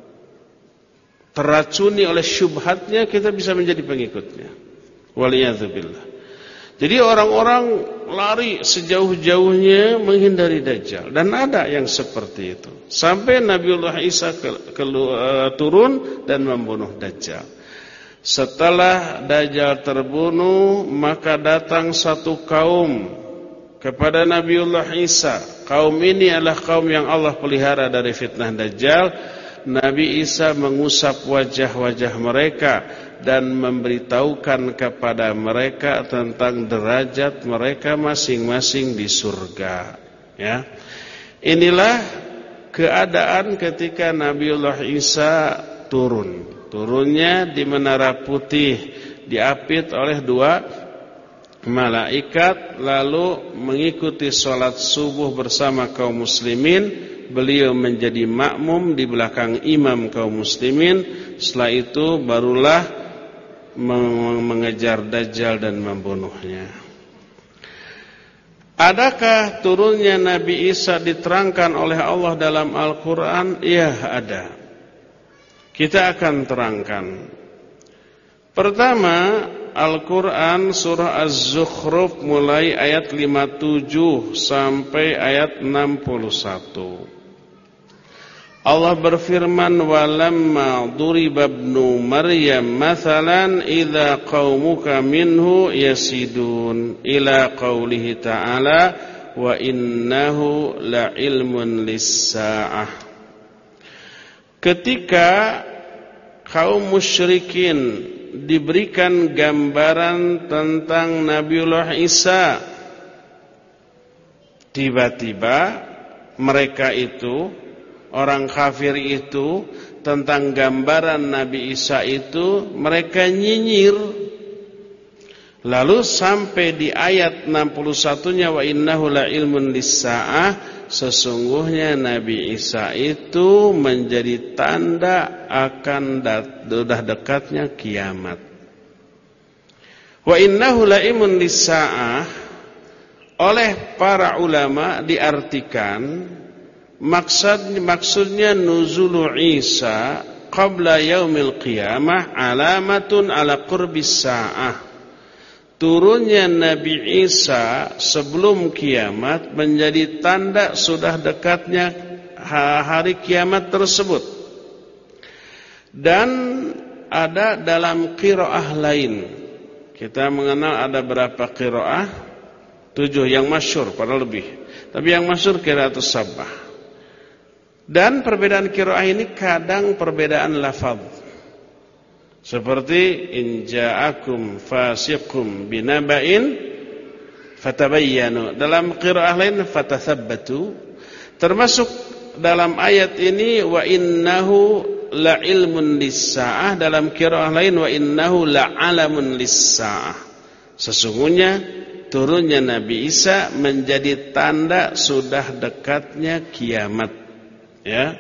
[SPEAKER 1] teracuni oleh syubhatnya, kita bisa menjadi pengikutnya. Waliyadzubillah. Jadi orang-orang lari sejauh-jauhnya menghindari Dajjal. Dan ada yang seperti itu. Sampai Nabiullah Isa ke, ke, uh, turun dan membunuh Dajjal. Setelah Dajjal terbunuh, maka datang satu kaum kepada Nabiullah Isa. Kaum ini adalah kaum yang Allah pelihara dari fitnah Dajjal. Nabi Isa mengusap wajah-wajah mereka dan memberitahukan kepada mereka tentang derajat mereka masing-masing di surga. Ya, inilah keadaan ketika Nabiullah Isa turun. Turunnya di Menara Putih, diapit oleh dua malaikat, lalu mengikuti sholat subuh bersama kaum muslimin. Beliau menjadi makmum di belakang imam kaum muslimin. Setelah itu barulah mengejar Dajjal dan membunuhnya. Adakah turunnya Nabi Isa diterangkan oleh Allah dalam Al-Quran? Ya, ada. Kita akan terangkan. Pertama, Al-Quran surah Az-Zukhruf mulai ayat lima puluh tujuh sampai ayat enam puluh satu. Allah berfirman, walamma duriba ibnu Maryam mathalan idza qaumuka minhu yasidun, ila qaulihi ta'ala wa innahu la ilmun lis-saah. Ketika kaum musyrikin diberikan gambaran tentang Nabiullah Isa, tiba-tiba mereka itu, orang kafir itu, tentang gambaran Nabi Isa itu mereka nyinyir. Lalu sampai di ayat enam puluh satu-nya wa innahu la ilmun lis-saah, sesungguhnya Nabi Isa itu menjadi tanda akan sudah dekatnya kiamat. Wa innahu la ilmun lis-saah oleh para ulama diartikan Maksud, maksudnya nuzulu Isa qabla yaumil qiyamah alamatun ala qurbis sa'ah. Turunnya Nabi Isa sebelum kiamat menjadi tanda sudah dekatnya hari kiamat tersebut. Dan ada dalam qiraah lain. Kita mengenal ada berapa qiraah? Tujuh yang masyhur, pada lebih. Tapi yang masyhur qiraatus sabah. Dan perbedaan qiraah ini kadang perbedaan lafaz. Seperti in ja'akum fasiqum binaba'in fatabayyanu. Dalam qiraah lain fatathabbatu. Termasuk dalam ayat ini wa innahu la ilmun lis-saah, dalam qiraah lain wa innahu la alamun lis-saah. Sesungguhnya turunnya Nabi Isa menjadi tanda sudah dekatnya kiamat. Ya.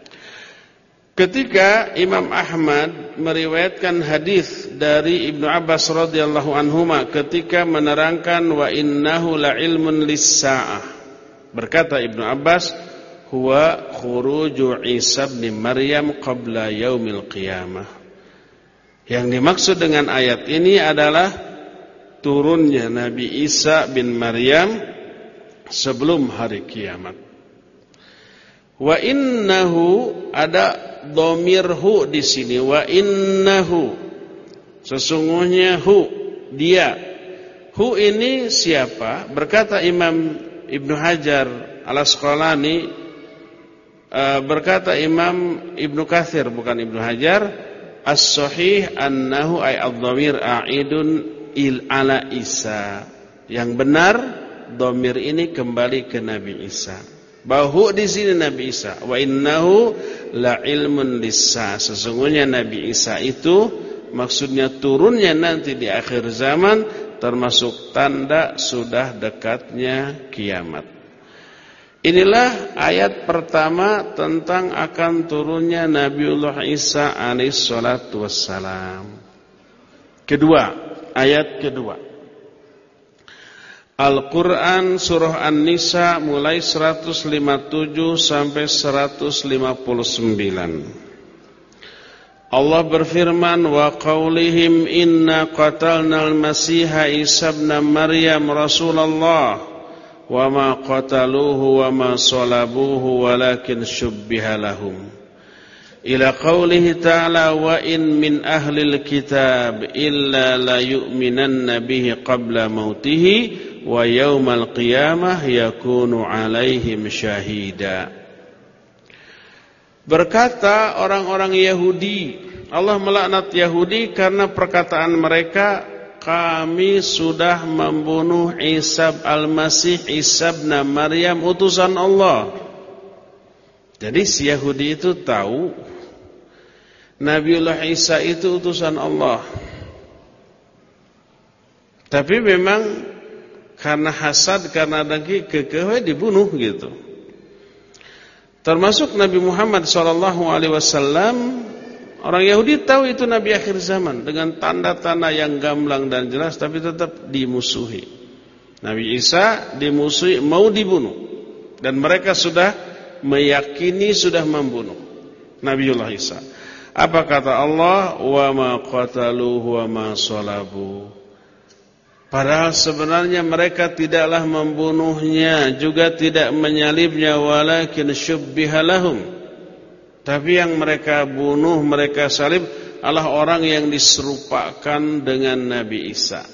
[SPEAKER 1] Ketika Imam Ahmad meriwayatkan hadis dari Ibnu Abbas radhiyallahu anhuma ketika menerangkan wa innahu la ilmun lis-saah, berkata Ibnu Abbas, huwa khuruju Isa bin Maryam qabla yaumil qiyamah. Yang dimaksud dengan ayat ini adalah turunnya Nabi Isa bin Maryam sebelum hari kiamat. Wa innahu, ada dhamir hu di sini. Wa innahu, sesungguhnya hu, dia. Hu ini siapa? Berkata Imam Ibnu Hajar Al-Asqalani, berkata Imam Ibnu Katsir, bukan Ibnu Hajar, as-sahih annahu ay ad-dhamir a'idun il ala Isa. Yang benar dhamir ini kembali ke Nabi Isa. Bahwa di sini Nabi Isa, wa innahu la ilmun lis-saah, sesungguhnya Nabi Isa itu maksudnya turunnya nanti di akhir zaman, termasuk tanda sudah dekatnya kiamat. Inilah ayat pertama tentang akan turunnya Nabiullah Isa alaihi salatu wassalam. Kedua, ayat kedua, Al-Quran surah An-Nisa mulai seratus lima puluh tujuh sampai seratus lima puluh sembilan. Allah berfirman, wa qaulihim inna qatalna al-masiha Isa ibn Maryam Rasulullah wa ma qataluhu wa ma salabuhu walakin syubbiha lahum. Ila qaulihi ta'ala wa in min ahlil kitab illa la yu'minanna bihi qabla mautihi wa yaumal qiyamah yakunu alaihim syahida. Berkata orang-orang Yahudi, Allah melaknat Yahudi karena perkataan mereka, kami sudah membunuh Isa al-Masih, Isa bin Maryam utusan Allah. Jadi si Yahudi itu tahu Nabiullah Isa itu utusan Allah. Tapi memang karena hasad, karena dengki, kekeh dibunuh gitu. Termasuk Nabi Muhammad shallallahu alaihi wasallam, orang Yahudi tahu itu Nabi akhir zaman dengan tanda-tanda yang gamblang dan jelas, tapi tetap dimusuhi. Nabi Isa dimusuhi, mau dibunuh, dan mereka sudah meyakini sudah membunuh Nabiullah Isa. Apa kata Allah? Wa ma qataluhu wa ma salabu. Padahal sebenarnya mereka tidaklah membunuhnya, juga tidak menyalibnya, walakin syubbiha lahum. Tapi yang mereka bunuh, mereka salib adalah orang yang diserupakan dengan Nabi Isa.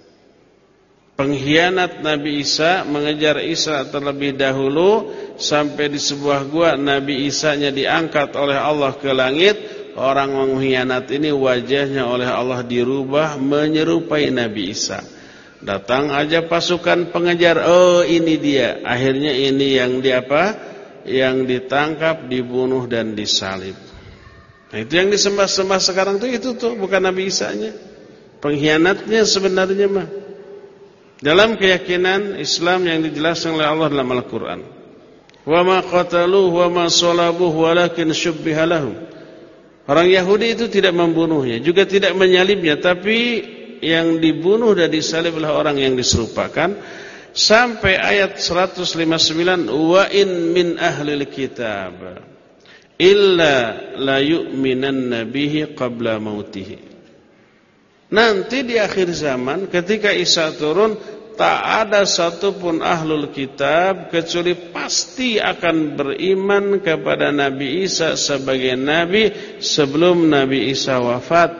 [SPEAKER 1] Pengkhianat Nabi Isa mengejar Isa terlebih dahulu sampai di sebuah gua Nabi Isa-nya diangkat oleh Allah ke langit. Orang mengkhianat ini wajahnya oleh Allah dirubah menyerupai Nabi Isa. Datang aja pasukan pengejar, oh ini dia. Akhirnya ini yang di apa? Yang ditangkap, dibunuh dan disalib. Nah, itu yang disembah-sembah sekarang tuh itu tuh bukan Nabi Isa-nya. Pengkhianatnya sebenarnya mah. Dalam keyakinan Islam yang dijelaskan oleh Allah dalam Al-Quran, wa ma qataluhu wa ma salabuhu walakin syubbiha lahum. Orang Yahudi itu tidak membunuhnya, juga tidak menyalibnya, tapi yang dibunuh dan disalib adalah orang yang diserupakan. Sampai ayat seratus lima puluh sembilan, wa in min ahlil kitab illa la yu'minanna bihi qabla mautihi. Nanti di akhir zaman ketika Isa turun, tak ada satupun ahlul kitab kecuali pasti akan beriman kepada Nabi Isa sebagai Nabi sebelum Nabi Isa wafat.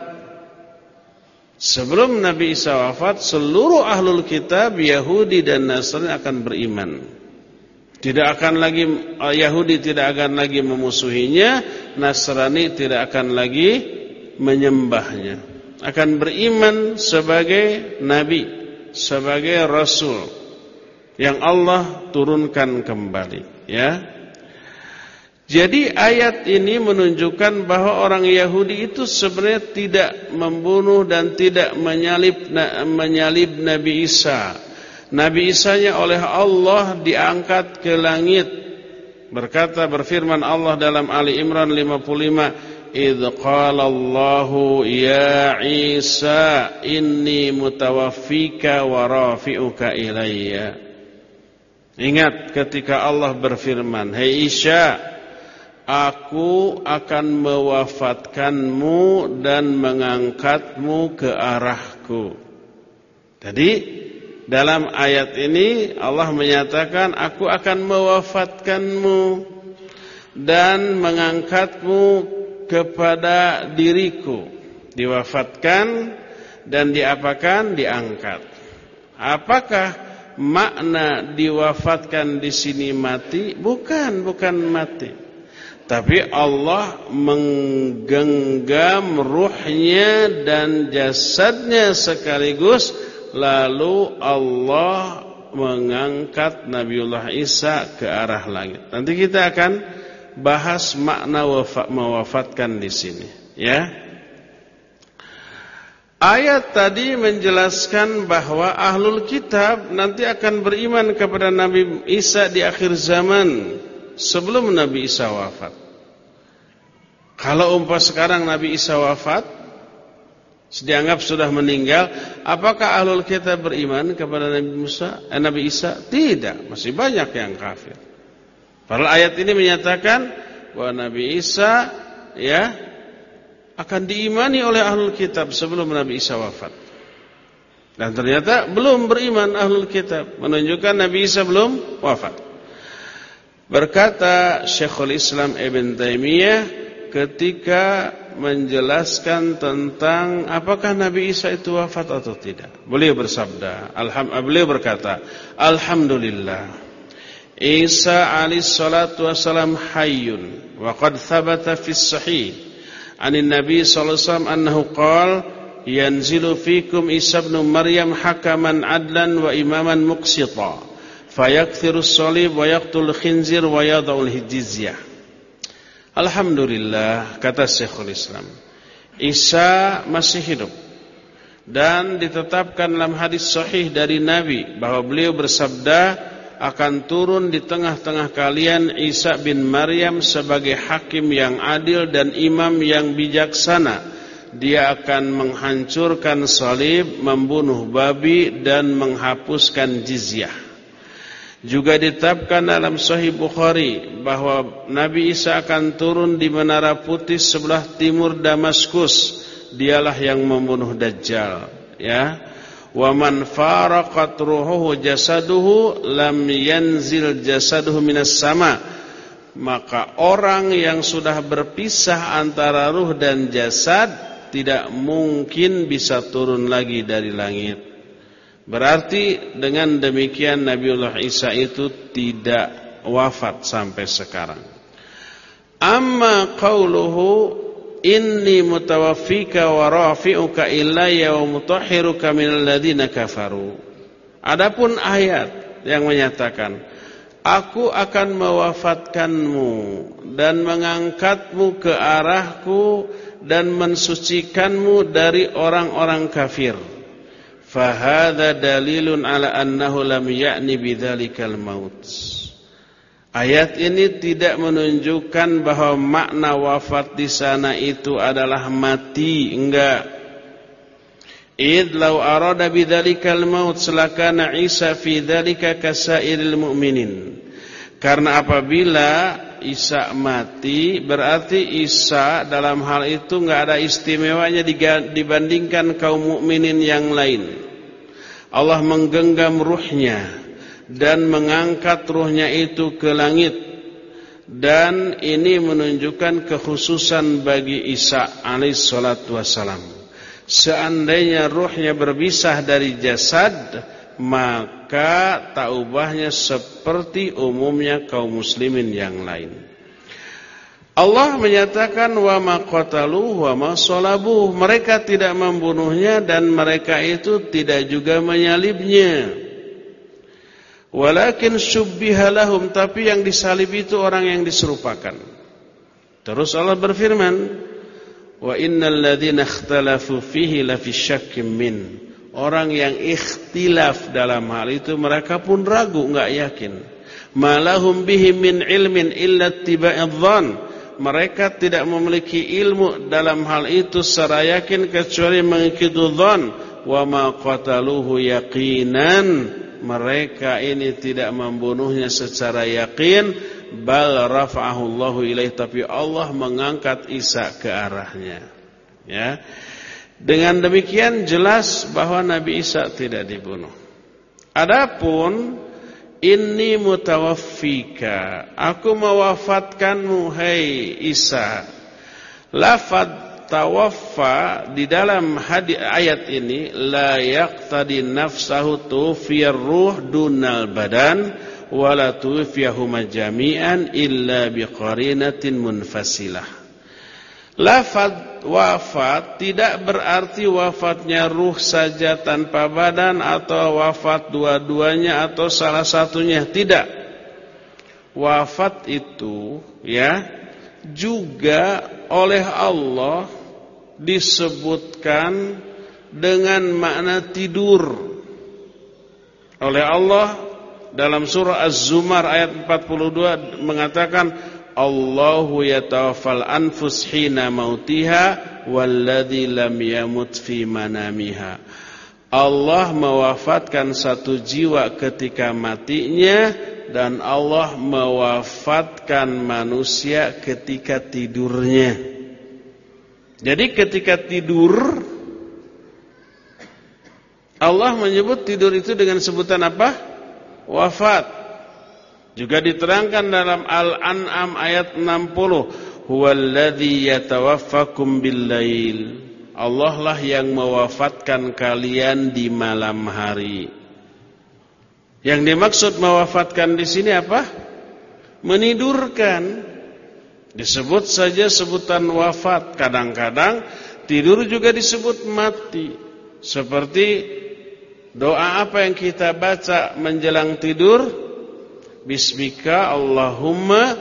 [SPEAKER 1] Sebelum Nabi Isa wafat, seluruh ahlul kitab Yahudi dan Nasrani akan beriman. Tidak akan lagi Yahudi tidak akan lagi memusuhinya, Nasrani tidak akan lagi menyembahnya. Akan beriman sebagai nabi, sebagai rasul yang Allah turunkan kembali, ya. Jadi ayat ini menunjukkan bahwa orang Yahudi itu sebenarnya tidak membunuh dan tidak menyalib menyalib Nabi Isa. Nabi Isa-nya oleh Allah diangkat ke langit. Berkata berfirman Allah dalam Ali Imran lima puluh lima, idh qala Allahu ya Isa inni mutawaffika wa rafi'uka ilayya. Ingat ketika Allah berfirman, hai Isa, aku akan mewafatkanmu dan mengangkatmu ke arahku. Jadi dalam ayat ini Allah menyatakan aku akan mewafatkanmu dan mengangkatmu kepada diriku. Diwafatkan dan diapakan? Diangkat. Apakah makna diwafatkan di sini mati? Bukan, bukan mati. Tapi Allah menggenggam ruhnya dan jasadnya sekaligus, lalu Allah mengangkat Nabiullah Isa ke arah langit. Nanti kita akan bahas makna wafat, mewafatkan di sini, ya. Ayat tadi menjelaskan bahwa ahlul kitab nanti akan beriman kepada Nabi Isa di akhir zaman sebelum Nabi Isa wafat. Kalau umpah sekarang Nabi Isa wafat, dianggap sudah meninggal, apakah ahlul kitab beriman kepada Nabi Musa, eh, Nabi Isa? Tidak, masih banyak yang kafir. Padahal ayat ini menyatakan bahwa Nabi Isa, ya, akan diimani oleh ahlul kitab sebelum Nabi Isa wafat. Dan ternyata belum beriman ahlul kitab, menunjukkan Nabi Isa belum wafat. Berkata Syekhul Islam Ibn Taimiyah ketika menjelaskan tentang apakah Nabi Isa itu wafat atau tidak, beliau bersabda, alhamdulillah, beliau berkata, alhamdulillah, Isa alaihi salatu wassalam hayyun wa qad thabata fi sahih anin Nabi sallallahu alaihi wasallam annahu qala yanzilu fikum Isa ibn Maryam hakaman adlan wa imaman muqsita fayakthiru as-salib wa yaqtul khinzir wa yad'ul jizyah. Alhamdulillah, kata Syekhul Islam, Isa masih hidup. Dan ditetapkan dalam hadis sahih dari Nabi bahwa beliau bersabda, akan turun di tengah-tengah kalian Isa bin Maryam sebagai hakim yang adil dan imam yang bijaksana. Dia akan menghancurkan salib, membunuh babi dan menghapuskan jizyah. Juga ditetapkan dalam Sahih Bukhari bahwa Nabi Isa akan turun di Menara Putih sebelah timur Damaskus. Dialah yang membunuh Dajjal, ya. Wa man faraqat ruhuhu jasaduhu lam yanzil jasaduhu minas sama. Maka orang yang sudah berpisah antara ruh dan jasad tidak mungkin bisa turun lagi dari langit. Berarti dengan demikian Nabiullah Isa itu tidak wafat sampai sekarang. Amma qauluhu inni mutawaffika wa rafi'uka ilayya wa mutahhiruka minal ladzina kafaru. Adapun ayat yang menyatakan aku akan mewafatkanmu dan mengangkatmu ke arahku dan mensucikanmu dari orang-orang kafir. Fa hadza dalilun ala annahu lam ya'ni bidzalikal maut. Ayat ini tidak menunjukkan bahwa makna wafat di sana itu adalah mati, enggak. Id law arada bidzalikal maut lakana Isa fi dzalika kasairil mu'minin. Karena apabila Isa mati berarti Isa dalam hal itu enggak ada istimewanya dibandingkan kaum mukminin yang lain. Allah menggenggam ruhnya dan mengangkat ruhnya itu ke langit. Dan ini menunjukkan kekhususan bagi Isa alaihissalatu wassalam. Seandainya ruhnya berpisah dari jasad, maka taubahnya seperti umumnya kaum muslimin yang lain. Allah menyatakan wa ma qataluhu wa ma salabuhu. Mereka tidak membunuhnya dan mereka itu tidak juga menyalibnya. Walakin syubbiha lahum, tapi yang disalib itu orang yang diserupakan. Terus Allah berfirman, wa innal ladzina ikhtalafu fihi lafi syakkim min. Orang yang ikhtilaf dalam hal itu mereka pun ragu, enggak yakin. Malahum bihi min ilmin illa ittiba'idh dhann. Mereka tidak memiliki ilmu dalam hal itu secara yakin kecuali mengikuti dhann. Wa ma qataluhu yaqinan. Mereka ini tidak membunuhnya secara yakin, bal rafa'ahu Allahu ilaih, tapi Allah mengangkat Isa ke arahnya. Ya. Dengan demikian jelas bahwa Nabi Isa tidak dibunuh. Adapun inni mutawaffika, aku mewafatkanmu hai Isa. Lafaz tawaffa di dalam hadis ayat ini la yaqtadi nafsahu tuwfiyar ruh dunal badan wala tuwfiyahuma jami'an illa biqarinatin munfasilah. Lafaz wafat tidak berarti wafatnya ruh saja tanpa badan atau wafat dua-duanya atau salah satunya, tidak. Wafat itu ya juga oleh Allah disebutkan dengan makna tidur. Oleh Allah dalam surah Az-Zumar ayat empat puluh dua mengatakan Allahu yatawaffal anfus hina mautiha walladzi lam yamut fi manamiha. Allah mewafatkan satu jiwa ketika matinya dan Allah mewafatkan manusia ketika tidurnya. Jadi ketika tidur Allah menyebut tidur itu dengan sebutan apa? Wafat. Juga diterangkan dalam Al-An'am ayat enam puluh, huwallazi yatawaffakum bil-lail. Allah lah yang mewafatkan kalian di malam hari. Yang dimaksud mewafatkan di sini apa? Menidurkan. Disebut saja sebutan wafat. Kadang-kadang tidur juga disebut mati. Seperti doa apa yang kita baca menjelang tidur? Bismika Allahumma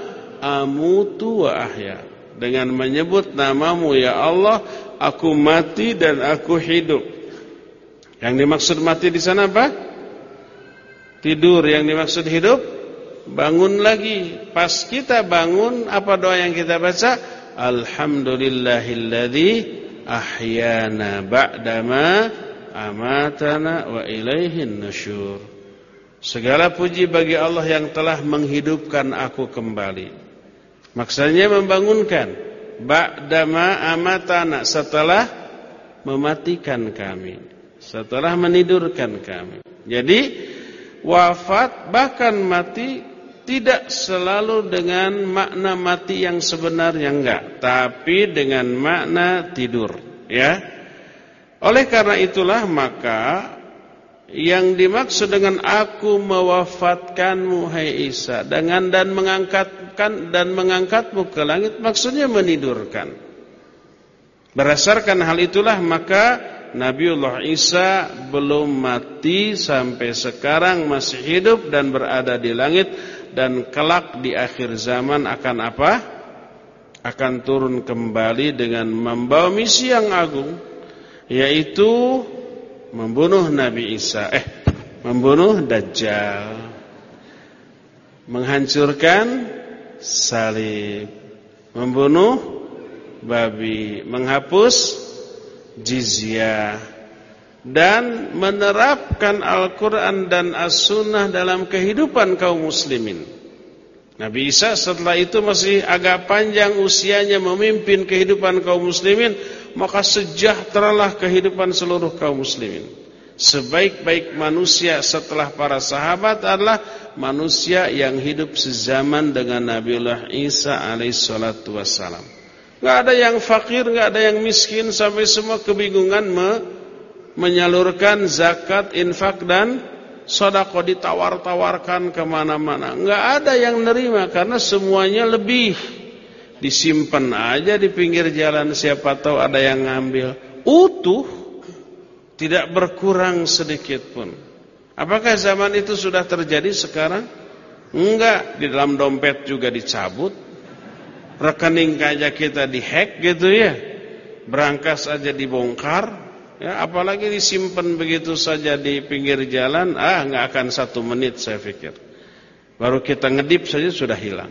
[SPEAKER 1] amutu wa ahya. Dengan menyebut namamu ya Allah, aku mati dan aku hidup. Yang dimaksud mati di sana apa? Tidur. Yang dimaksud hidup, bangun lagi. Pas kita bangun, apa doa yang kita baca? Alhamdulillahilladzi ahyana ba'dama amatana wa ilaihin nusyur. Segala puji bagi Allah yang telah menghidupkan aku kembali. Maksudnya membangunkan. Ba'dama amatana, setelah mematikan kami, setelah menidurkan kami. Jadi wafat bahkan mati tidak selalu dengan makna mati yang sebenarnya, enggak, tapi dengan makna tidur, ya. Oleh karena itulah maka yang dimaksud dengan aku mewafatkanmu hai Isa, dengan dan mengangkatkan dan mengangkatmu ke langit, maksudnya menidurkan. Berdasarkan hal itulah maka Nabiullah Isa belum mati sampai sekarang masih hidup dan berada di langit, dan kelak di akhir zaman akan apa? Akan turun kembali dengan membawa misi yang agung, yaitu membunuh Nabi Isa, eh, membunuh Dajjal, menghancurkan salib, membunuh babi, menghapus jizyah, dan menerapkan Al-Quran dan As-Sunnah dalam kehidupan kaum muslimin. Nabi Isa setelah itu masih agak panjang usianya memimpin kehidupan kaum muslimin, maka sejahteralah kehidupan seluruh kaum muslimin. Sebaik-baik manusia setelah para sahabat adalah manusia yang hidup sezaman dengan Nabiullah Isa alaihissalatu wassalam. Gak ada yang fakir, gak ada yang miskin, sampai semua kebingungan me menyalurkan zakat, infak dan sedekah, ditawar-tawarkan kemana-mana. Gak ada yang nerima karena semuanya lebih. Disimpan aja di pinggir jalan, siapa tahu ada yang ngambil. Utuh, tidak berkurang sedikit pun. Apakah zaman itu sudah terjadi sekarang? Enggak, di dalam dompet juga dicabut, rekening aja kita dihack gitu ya, berangkas aja dibongkar. Ya, apalagi disimpan begitu saja di pinggir jalan, ah nggak akan satu menit saya pikir. Baru kita ngedip saja sudah hilang.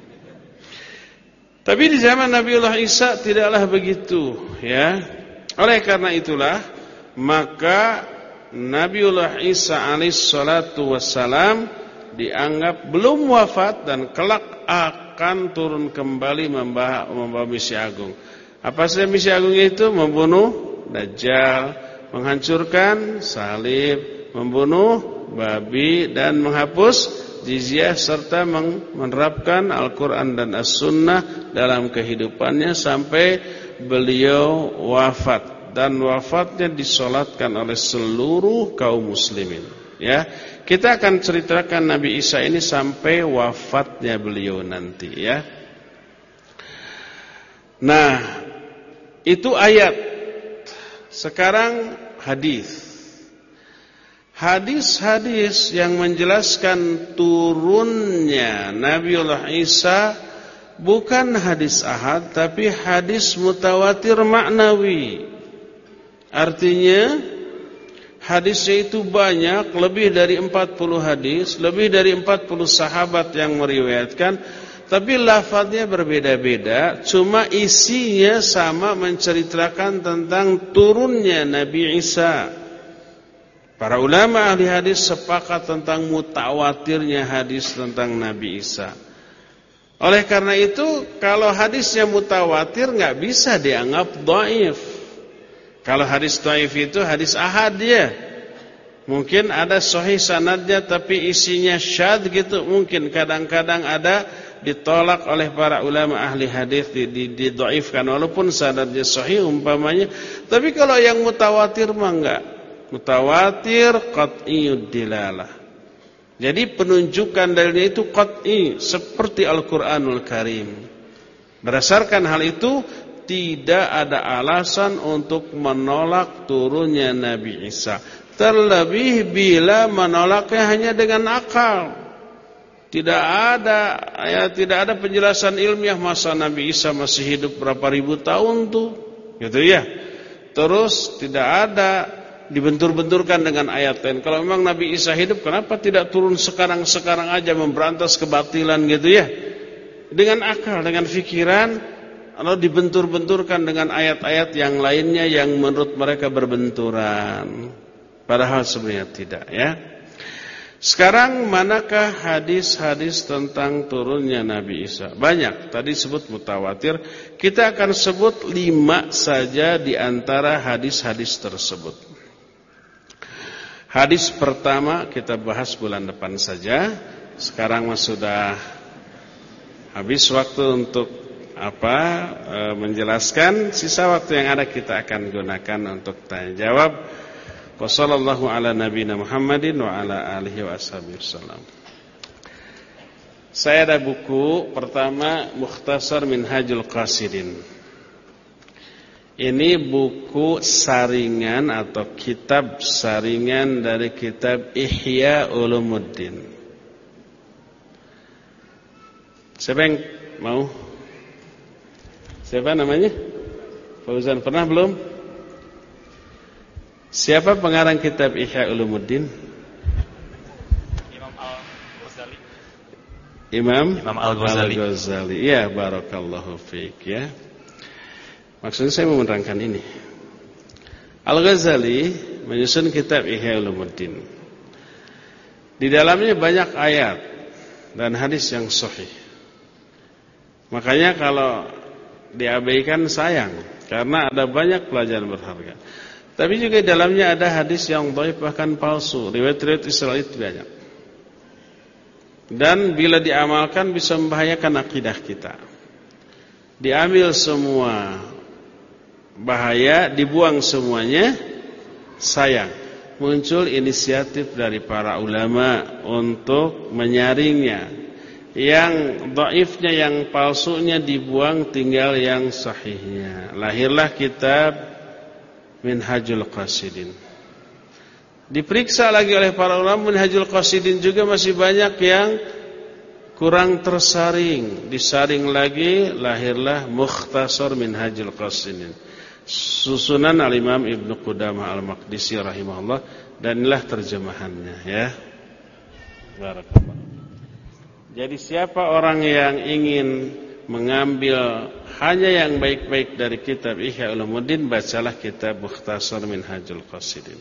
[SPEAKER 1] Tapi di zaman Nabiullah Isa tidaklah begitu, ya. Oleh karena itulah maka Nabiullah Isa alaihissalatu wassalam dianggap belum wafat dan kelak akan turun kembali membawa, membawa misi agung. Apa saja misi agungnya itu? Membunuh Dajjal, menghancurkan salib, membunuh babi, dan menghapus jizyah, serta menerapkan Al-Quran dan As-Sunnah dalam kehidupannya sampai beliau wafat. Dan wafatnya disolatkan oleh seluruh kaum muslimin. Ya, kita akan ceritakan Nabi Isa ini sampai wafatnya beliau nanti, ya. Nah, itu ayat. Sekarang hadis. Hadis-hadis yang menjelaskan turunnya Nabiullah Isa bukan hadis ahad, tapi hadis mutawatir maknawi. Artinya hadisnya itu banyak, lebih dari empat puluh hadis, lebih dari empat puluh sahabat yang meriwayatkan, tapi lafadznya berbeda-beda, cuma isinya sama, menceritakan tentang turunnya Nabi Isa. Para ulama ahli hadis sepakat tentang mutawatirnya hadis tentang Nabi Isa. Oleh karena itu, kalau hadisnya mutawatir nggak bisa dianggap dhaif. Kalau hadis dhaif itu hadis ahad ya. Mungkin ada sahih sanadnya tapi isinya syadz gitu, mungkin kadang-kadang ada ditolak oleh para ulama ahli hadis, didhaifkan walaupun sanadnya sahih umpamanya. Tapi kalau yang mutawatir mah enggak. Mutawatir qat'iyud dilalah. Jadi penunjukan dalilnya itu qat'i seperti Al-Qur'anul Karim. Berdasarkan hal itu tidak ada alasan untuk menolak turunnya Nabi Isa. Terlebih bila menolaknya hanya dengan akal. Tidak ada ya tidak ada penjelasan ilmiah masa Nabi Isa masih hidup berapa ribu tahun tuh, gitu ya. Terus tidak ada dibentur-benturkan dengan ayat lain. Kalau memang Nabi Isa hidup, kenapa tidak turun sekarang-sekarang aja memberantas kebatilan gitu ya? Dengan akal, dengan pikiran, lalu dibentur-benturkan dengan ayat-ayat yang lainnya yang menurut mereka berbenturan. Padahal sebenarnya tidak ya. Sekarang manakah hadis-hadis tentang turunnya Nabi Isa? Banyak, tadi sebut mutawatir. Kita akan sebut lima saja di antara hadis-hadis tersebut. Hadis pertama kita bahas bulan depan saja. Sekarang mas sudah habis waktu untuk apa e, menjelaskan. Sisa waktu yang ada kita akan gunakan untuk tanya jawab. Wassallallahu ala nabiyina Muhammadin wa ala alihi wa ashabihi wasallam. Saya ada buku pertama Mukhtasar Minhajul Qasidin. Ini buku saringan atau kitab saringan dari kitab Ihya Ulumuddin. Siapa yang mau? Siapa namanya? Fauzan, pernah belum? Siapa pengarang kitab Ihya Ulumuddin?
[SPEAKER 2] Imam Al-Ghazali.
[SPEAKER 1] Imam,
[SPEAKER 2] Imam Al-Ghazali.
[SPEAKER 1] Al-Ghazali. Ya, barakallahu fiik ya. Maksudnya saya mau menerangkan ini. Al-Ghazali menyusun kitab Ihya Ulumuddin. Di dalamnya banyak ayat dan hadis yang sahih. Makanya kalau diabaikan sayang, karena ada banyak pelajaran berharga. Tapi juga di dalamnya ada hadis yang dhaif bahkan palsu, riwayat-riwayat Israel itu banyak. Dan bila diamalkan bisa membahayakan akidah kita. Diambil semua bahaya, dibuang semuanya sayang. Muncul inisiatif dari para ulama untuk menyaringnya. Yang dhaifnya, yang palsunya dibuang, tinggal yang sahihnya. Lahirlah kitab Minhajul Qasidin. Diperiksa lagi oleh para ulama, Minhajul Qasidin juga masih banyak yang kurang tersaring. Disaring lagi, lahirlah Mukhtasar Minhajul Qasidin, susunan Al-Imam Ibnu Qudamah Al-Maqdisi rahimahullah. Dan inilah terjemahannya ya. Barakallah. Jadi siapa orang yang ingin mengambil hanya yang baik-baik dari kitab Ihya Ulumuddin, bacalah kitab Mukhtasar Minhajul Qasidin.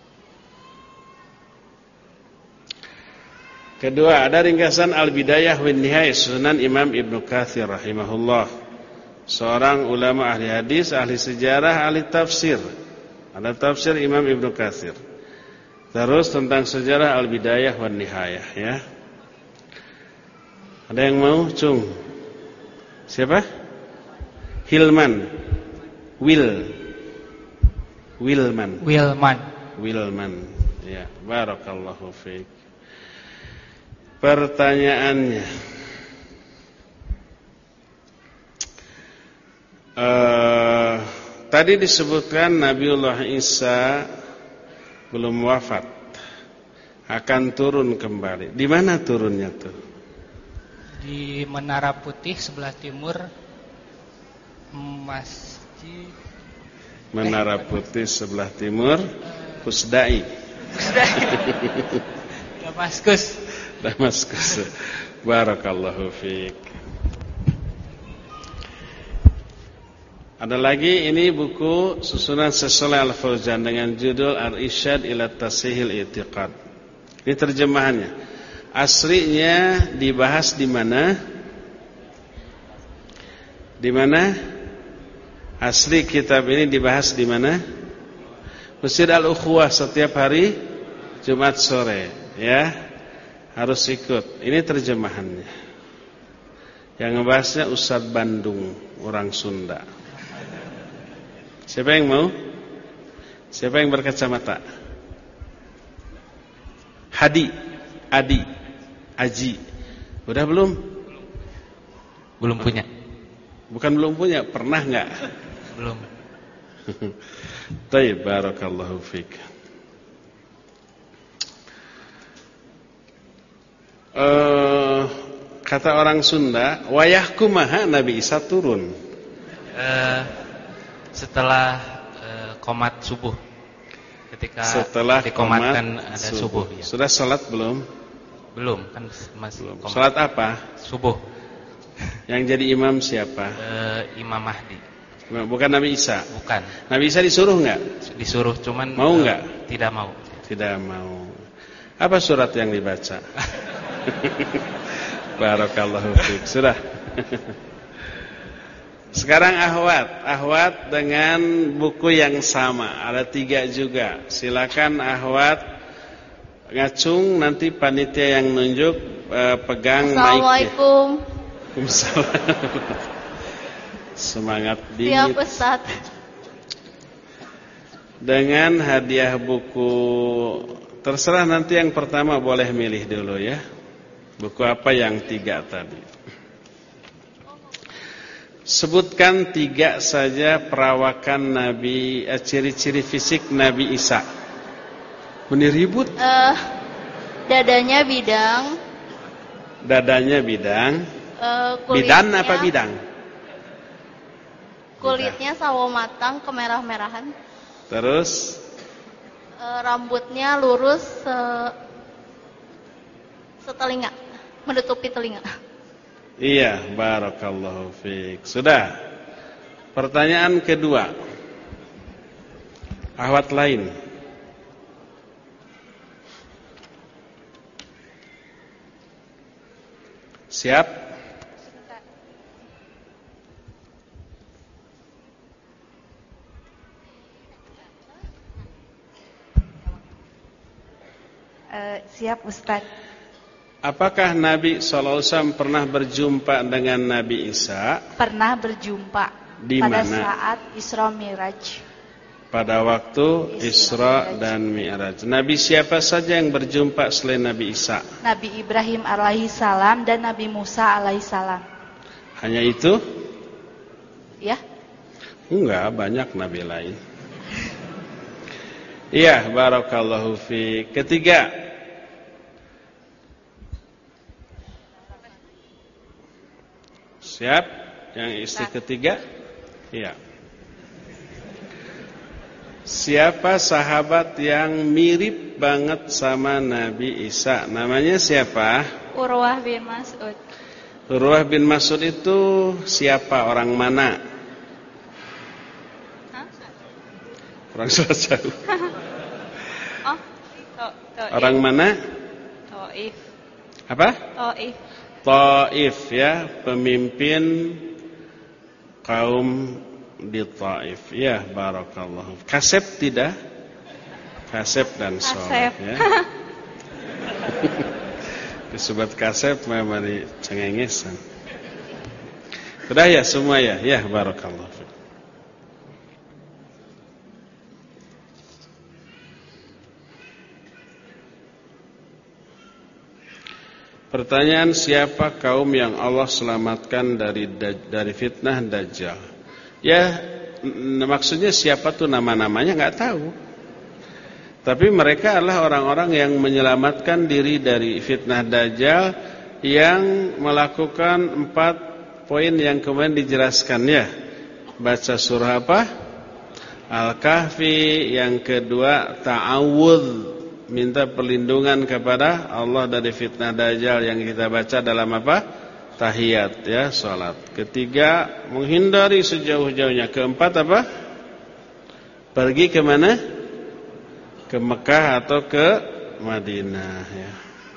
[SPEAKER 1] Kedua, ada ringkasan Al-Bidayah wan Nihayah Sunan Imam Ibnu Katsir rahimahullah. Seorang ulama ahli hadis, ahli sejarah, ahli tafsir. Ada tafsir Imam Ibnu Katsir. Terus tentang sejarah Al-Bidayah wan Nihayah ya. Ada yang mau? Cung. Siapa? Hilman. Will. Wilman.
[SPEAKER 2] Wilman.
[SPEAKER 1] Wilman. Ya, barakallahu fiik. Pertanyaannya. Uh, tadi disebutkan Nabiullah Isa belum wafat, akan turun kembali. Di mana turunnya tuh?
[SPEAKER 2] Di Menara Putih sebelah timur masjid.
[SPEAKER 1] Menara Putih sebelah timur Pusdai.
[SPEAKER 2] Pusdai. Damaskus.
[SPEAKER 1] Damaskus. Barakallahu fiik. Ada lagi, ini buku susunan Syekh Al-Fauzan dengan judul Al-Irsyad ila Tasihil I'tiqad. Ini terjemahannya. Aslinya dibahas di mana? Di mana? Asli kitab ini dibahas di mana? Masjid Al-Ukhuwah setiap hari Jumat sore, ya. Harus ikut. Ini terjemahannya. Yang ngebahasnya Ustadz Bandung, orang Sunda. Siapa yang mau? Siapa yang berkacamata? Hadi, Adi, Aji. Udah belum?
[SPEAKER 2] Belum punya.
[SPEAKER 1] Bukan belum punya, pernah enggak?
[SPEAKER 2] Belum.
[SPEAKER 1] Baik, barakallahu fiik. Uh, kata orang Sunda, wayah kumaha Nabi Isa turun?
[SPEAKER 2] Uh, setelah uh, qomat subuh. Ketika
[SPEAKER 1] setelah
[SPEAKER 2] dikomatkan ada
[SPEAKER 1] subuh.
[SPEAKER 2] subuh ya.
[SPEAKER 1] Sudah salat belum?
[SPEAKER 2] Belum, kan masih
[SPEAKER 1] belum.
[SPEAKER 2] qomat.
[SPEAKER 1] Salat apa?
[SPEAKER 2] Subuh.
[SPEAKER 1] Yang jadi imam siapa?
[SPEAKER 2] Uh, Imam Mahdi.
[SPEAKER 1] Bukan Nabi Isa.
[SPEAKER 2] Bukan.
[SPEAKER 1] Nabi Isa disuruh enggak?
[SPEAKER 2] Disuruh, cuman
[SPEAKER 1] mau
[SPEAKER 2] uh,
[SPEAKER 1] enggak?
[SPEAKER 2] Tidak mau.
[SPEAKER 1] Tidak mau. Apa surat yang dibaca? Barakallahu fiik. Sudah. Sekarang ahwat, ahwat dengan buku yang sama, ada tiga juga. Silakan ahwat ngacung, nanti panitia yang nunjuk eh, pegang mic-nya.
[SPEAKER 3] Assalamualaikum.
[SPEAKER 1] Waalaikumsalam. Semangat dingin.
[SPEAKER 3] Siap Ustaz.
[SPEAKER 1] Dengan hadiah buku, terserah nanti yang pertama boleh milih dulu ya. Buku apa yang tiga tadi? Sebutkan tiga saja perawakan Nabi, eh, ciri-ciri fisik Nabi Isa. Ini ribut.
[SPEAKER 3] Uh, dadanya bidang.
[SPEAKER 1] Dadanya bidang.
[SPEAKER 3] Uh,
[SPEAKER 1] Bidan apa bidang?
[SPEAKER 3] Kulitnya sawo matang kemerah-merahan.
[SPEAKER 1] Terus?
[SPEAKER 3] Uh, rambutnya lurus uh, setelinga, menutupi telinga.
[SPEAKER 1] Iya, barakallahu fiik. Sudah. Pertanyaan kedua. Ahwat lain. Siap?
[SPEAKER 4] Uh, siap Ustaz.
[SPEAKER 1] Apakah Nabi shallallahu alaihi wasallam pernah berjumpa dengan Nabi Isa?
[SPEAKER 4] Pernah berjumpa.
[SPEAKER 1] Di
[SPEAKER 4] pada
[SPEAKER 1] mana?
[SPEAKER 4] Saat Isra Mi'raj.
[SPEAKER 1] Pada waktu Isra,
[SPEAKER 4] Isra
[SPEAKER 1] dan Mi'raj. Nabi siapa saja yang berjumpa selain Nabi Isa?
[SPEAKER 4] Nabi Ibrahim alaihissalam dan Nabi Musa alaihissalam.
[SPEAKER 1] Hanya itu?
[SPEAKER 4] Ya?
[SPEAKER 1] Enggak, banyak Nabi lain. Iya, barakallahu fi. Ketiga. Siap? Yang istri ketiga? Iya. Siapa sahabat yang mirip banget sama Nabi Isa? Namanya siapa?
[SPEAKER 3] Urwah bin Mas'ud.
[SPEAKER 1] Urwah bin Mas'ud itu siapa? Orang mana?
[SPEAKER 3] Hah?
[SPEAKER 1] Orang jauh.
[SPEAKER 3] Oh, to, to,
[SPEAKER 1] Orang mana?
[SPEAKER 3] Taif.
[SPEAKER 1] Apa?
[SPEAKER 3] Taif.
[SPEAKER 1] Taif ya, pemimpin kaum di Taif. Ya, barakallahu. Kasep tidak? Kasep dan Soleh ya. Disebut kasep memang dicengengesan. Sudah ya semua ya? Ya, barakallahu. Pertanyaan, siapa kaum yang Allah selamatkan dari dari fitnah Dajjal? Ya, maksudnya siapa tuh nama-namanya nggak tahu. Tapi mereka adalah orang-orang yang menyelamatkan diri dari fitnah Dajjal, yang melakukan empat poin yang kemudian dijelaskan ya. Baca surah apa? Al-Kahfi. Yang kedua, ta'awudz, minta perlindungan kepada Allah dari fitnah Dajjal yang kita baca dalam apa? Tahiyat ya, salat. Ketiga, menghindari sejauh-jauhnya. Keempat apa? Pergi ke mana? Ke Mekah atau ke Madinah ya.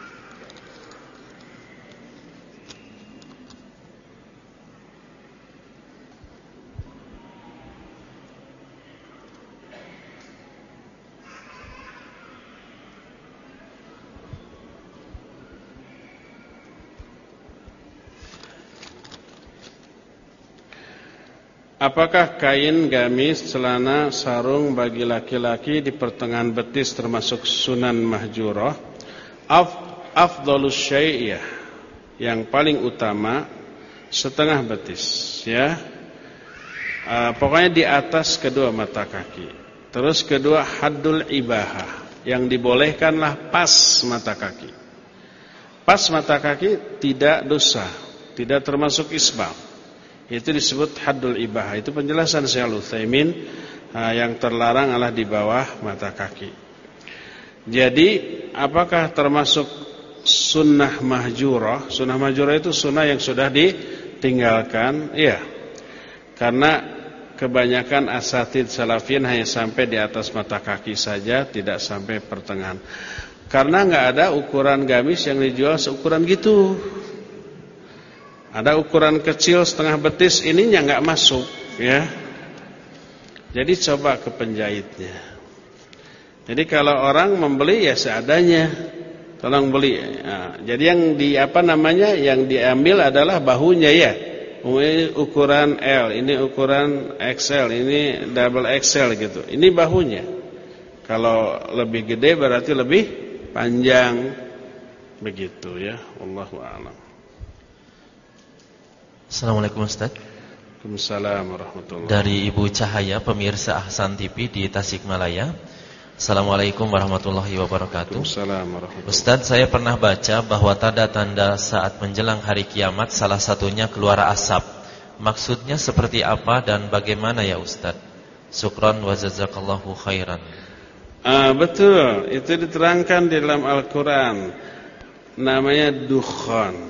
[SPEAKER 1] Apakah kain, gamis, celana, sarung bagi laki-laki di pertengahan betis termasuk sunan mahjurah? Af, afdalus syai'iyah, yang paling utama setengah betis ya. Uh, pokoknya di atas kedua mata kaki. Terus kedua, haddul ibahah, yang dibolehkanlah pas mata kaki. pas mata kaki tidak dosa, tidak termasuk isbal. Itu disebut haddul ibahah. Itu penjelasan Syekh Al-Utsaimin, yang terlarang adalah di bawah mata kaki. Jadi apakah termasuk sunnah mahjurah? Sunnah mahjurah itu sunnah yang sudah ditinggalkan. Iya. Karena kebanyakan asatid salafin hanya sampai di atas mata kaki saja, tidak sampai pertengahan. Karena nggak ada ukuran gamis yang dijual seukuran gitu. Ada ukuran kecil setengah betis, ininya nggak masuk, ya. Jadi coba ke penjahitnya. Jadi kalau orang membeli ya seadanya, tolong beli. Nah, jadi yang di apa namanya, yang diambil adalah bahunya ya. Ini ukuran L, ini ukuran X L, ini double X L gitu. Ini bahunya. Kalau lebih gede berarti lebih panjang, begitu ya. Wallahu a'lam.
[SPEAKER 5] Assalamualaikum Ustaz.
[SPEAKER 1] Waalaikumsalam warahmatullahi.
[SPEAKER 5] Dari Ibu Cahaya, pemirsa Ahsan T V di Tasikmalaya. Assalamualaikum warahmatullahi wabarakatuh.
[SPEAKER 1] Waalaikumsalam warahmatullahi.
[SPEAKER 5] Ustaz, saya pernah baca bahwa tanda-tanda saat menjelang hari kiamat salah satunya keluar asap. Maksudnya seperti apa dan bagaimana ya Ustaz? Syukran wa jazakallahu khairan.
[SPEAKER 1] Ah, betul, itu diterangkan di dalam Al-Quran. Namanya dukhan.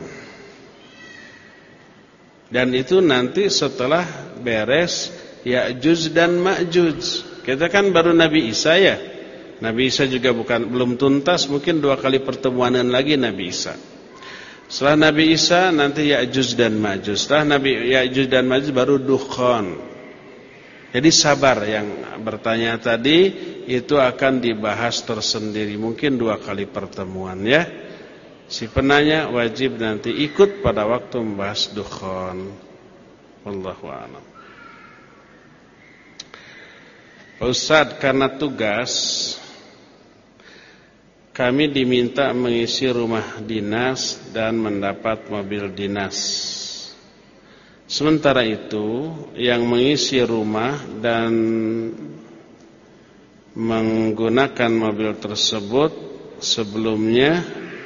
[SPEAKER 1] Dan itu nanti setelah beres Ya'juj dan Ma'juj. Kita kan baru Nabi Isa ya. Nabi Isa juga bukan belum tuntas, mungkin dua kali pertemuanan lagi Nabi Isa. Setelah Nabi Isa nanti Ya'juj dan Ma'juj. Setelah Nabi Ya'juj dan Ma'juj baru dukhan. Jadi sabar, yang bertanya tadi itu akan dibahas tersendiri, mungkin dua kali pertemuan ya. Si penanya wajib nanti ikut pada waktu membahas dukhan. Wallahu a'lam. Pak Ustadz, karena tugas kami diminta mengisi rumah dinas dan mendapat mobil dinas. Sementara itu yang mengisi rumah dan menggunakan mobil tersebut sebelumnya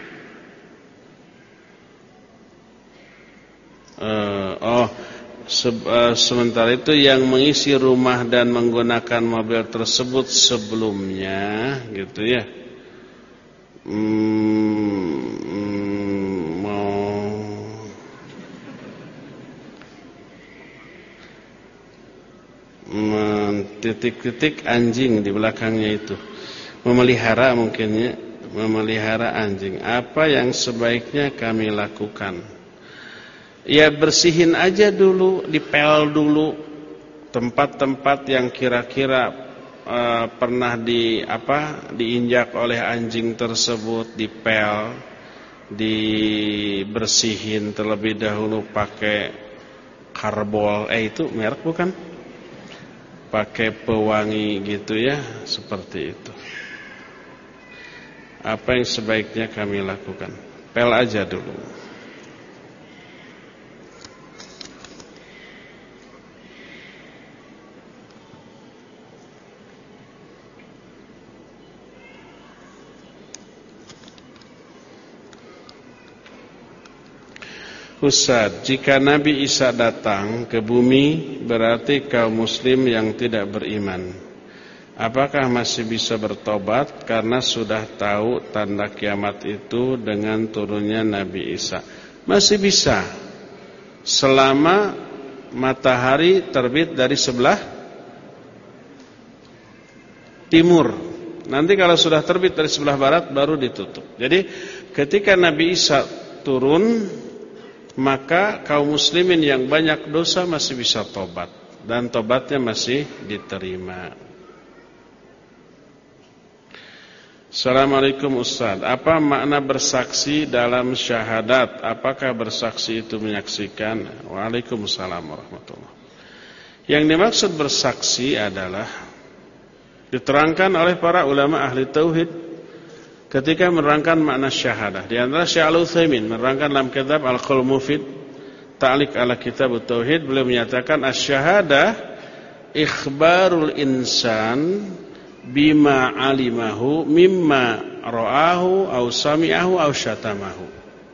[SPEAKER 1] Uh, oh se uh, sementara itu yang mengisi rumah dan menggunakan mobil tersebut sebelumnya gitu ya, hmm, hmm, mau titik-titik anjing di belakangnya itu, memelihara mungkinnya, memelihara anjing. Apa yang sebaiknya kami lakukan? Ya bersihin aja dulu, dipel dulu tempat-tempat yang kira-kira uh, pernah di apa diinjak oleh anjing tersebut, dipel, dibersihin terlebih dahulu pakai karbol, eh itu merek bukan? Pakai pewangi gitu ya, seperti itu. Apa yang sebaiknya kami lakukan? Pel aja dulu. Ustaz, jika Nabi Isa datang ke bumi berarti kaum muslim yang tidak beriman. Apakah masih bisa bertobat karena sudah tahu tanda kiamat itu dengan turunnya Nabi Isa? Masih bisa, selama matahari terbit dari sebelah timur. Nanti kalau sudah terbit dari sebelah barat baru ditutup. Jadi ketika Nabi Isa turun, maka kaum muslimin yang banyak dosa masih bisa tobat, dan tobatnya masih diterima. Assalamualaikum Ustaz, apa makna bersaksi dalam syahadat? Apakah bersaksi itu menyaksikan? Waalaikumsalam warahmatullahi wabarakatuh. Yang dimaksud bersaksi adalah diterangkan oleh para ulama ahli tauhid ketika menerangkan makna syahadah. Di antara Syekh Al-Utsaimin menerangkan dalam kitab Al-Qaul Mufid Ta'liq ala Kitab Tauhid, beliau menyatakan asy-syahadah ikhbarul insan bima alimahu mimma ra'ahu aw sami'ahu aw syatamahu.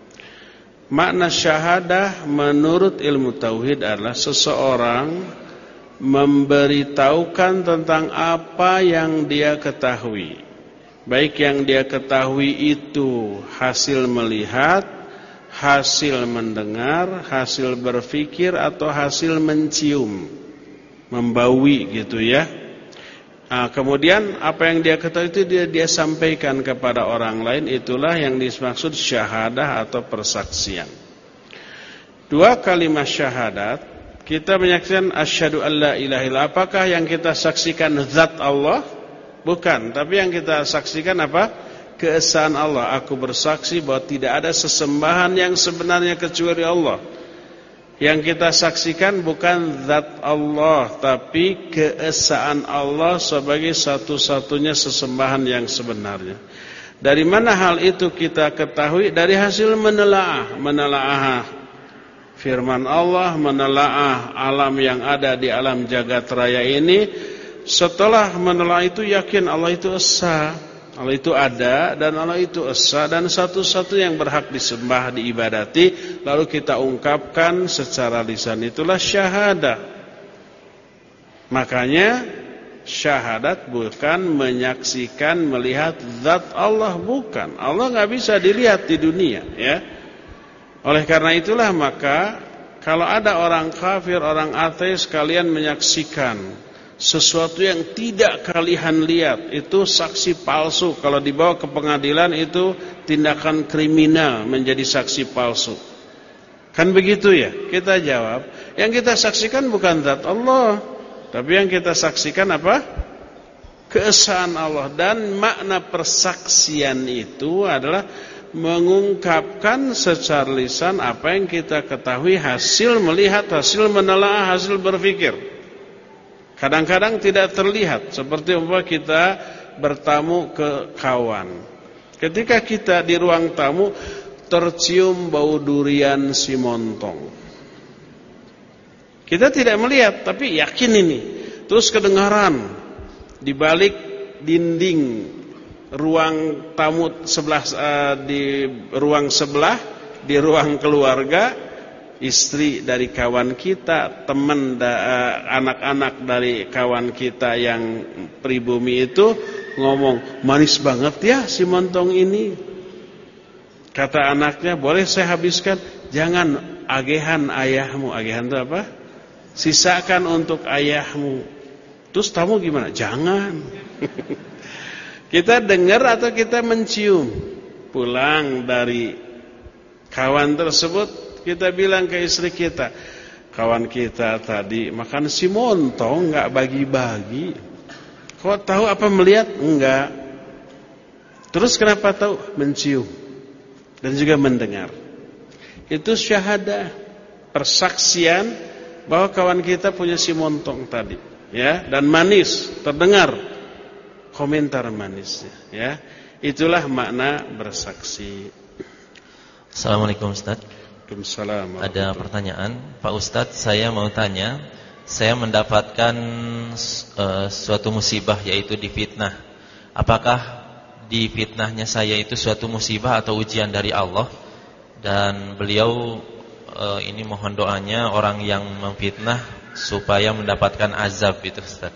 [SPEAKER 1] Makna syahadah menurut ilmu tauhid adalah seseorang memberitahukan tentang apa yang dia ketahui. Baik yang dia ketahui itu hasil melihat, hasil mendengar, hasil berpikir, atau hasil mencium, membawi gitu ya. Nah, kemudian apa yang dia ketahui itu dia, dia sampaikan kepada orang lain. Itulah yang dimaksud syahadah atau persaksian. Dua kalimat syahadat, kita menyaksikan asyhadu alla ilaha illallah. Apakah yang kita saksikan zat Allah? Bukan, tapi yang kita saksikan apa? Keesaan Allah. Aku bersaksi bahwa tidak ada sesembahan yang sebenarnya kecuali Allah. Yang kita saksikan bukan zat Allah, tapi keesaan Allah sebagai satu-satunya sesembahan yang sebenarnya. Dari mana hal itu kita ketahui? Dari hasil menelaah, menelaah firman Allah, menelaah alam yang ada di alam jagat raya ini. Setelah menelaah itu yakin Allah itu esa, Allah itu ada, dan Allah itu esa, dan satu-satu yang berhak disembah, diibadati. Lalu kita ungkapkan secara lisan, itulah syahadah. Makanya syahadat bukan menyaksikan, melihat zat Allah, bukan. Allah gak bisa dilihat di dunia ya. Oleh karena itulah maka kalau ada orang kafir, orang ateis, kalian menyaksikan sesuatu yang tidak kalian lihat, itu saksi palsu. Kalau dibawa ke pengadilan itu tindakan kriminal, menjadi saksi palsu. Kan begitu ya? Kita jawab, yang kita saksikan bukan zat Allah, tapi yang kita saksikan apa? Keesaan Allah. Dan makna persaksian itu adalah mengungkapkan secara lisan apa yang kita ketahui, hasil melihat, hasil menelaah, hasil berpikir. Kadang-kadang tidak terlihat, seperti umpama kita bertamu ke kawan. Ketika kita di ruang tamu tercium bau durian si montong. Kita tidak melihat, tapi yakin ini. Terus kedengaran di balik dinding ruang tamu sebelah, uh, di ruang sebelah, di ruang keluarga, istri dari kawan kita, teman da, uh, anak-anak dari kawan kita yang pribumi itu ngomong, manis banget ya si montong ini. Kata anaknya, boleh saya habiskan? Jangan, agehan ayahmu. Agehan itu apa? Sisakan untuk ayahmu. Terus tamu gimana? Jangan. Kita dengar atau kita mencium? Pulang dari kawan tersebut, kita bilang ke istri kita, kawan kita tadi makan si montong, gak bagi-bagi. Kok tahu apa melihat? Enggak. Terus kenapa tahu? Mencium dan juga mendengar. Itu syahadah, persaksian bahwa kawan kita punya si montong tadi, ya, dan manis, terdengar komentar manisnya, ya. Itulah makna bersaksi.
[SPEAKER 5] Assalamualaikum Ustaz.
[SPEAKER 1] Waalaikumsalam.
[SPEAKER 5] Ada pertanyaan, Pak Ustadz, saya mau tanya, saya mendapatkan uh, suatu musibah, yaitu difitnah. Apakah difitnahnya saya itu suatu musibah atau ujian dari Allah? Dan beliau uh, ini mohon doanya orang yang memfitnah supaya mendapatkan azab itu Ustaz.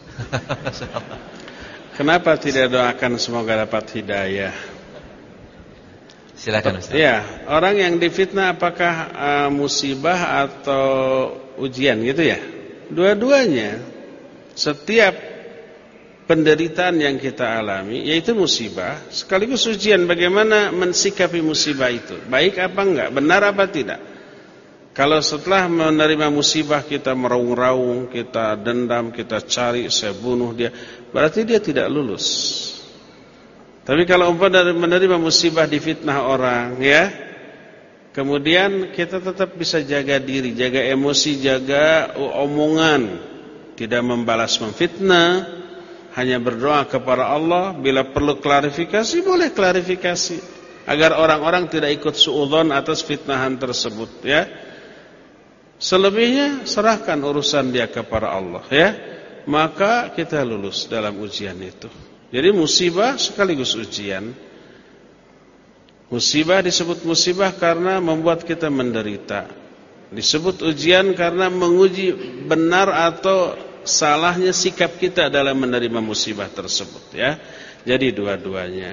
[SPEAKER 1] Kenapa tidak doakan semoga dapat hidayah?
[SPEAKER 5] Silakan Ustaz.
[SPEAKER 1] Ya, orang yang difitnah apakah uh, musibah atau ujian gitu ya? Dua-duanya. Setiap penderitaan yang kita alami yaitu musibah sekaligus ujian. Bagaimana mensikapi musibah itu? Baik apa enggak? Benar apa tidak? Kalau setelah menerima musibah kita meraung-raung, kita dendam, kita cari, saya bunuh dia, berarti dia tidak lulus. Tapi kalau umpama dari menerima musibah difitnah orang, ya, kemudian kita tetap bisa jaga diri, jaga emosi, jaga omongan, tidak membalas memfitnah, hanya berdoa kepada Allah. Bila perlu klarifikasi, boleh klarifikasi, agar orang-orang tidak ikut suudzon atas fitnahan tersebut, ya. Selebihnya serahkan urusan dia kepada Allah, ya. Maka kita lulus dalam ujian itu. Jadi musibah sekaligus ujian. Musibah disebut musibah karena membuat kita menderita. Disebut ujian karena menguji benar atau salahnya sikap kita dalam menerima musibah tersebut, ya. Jadi dua-duanya.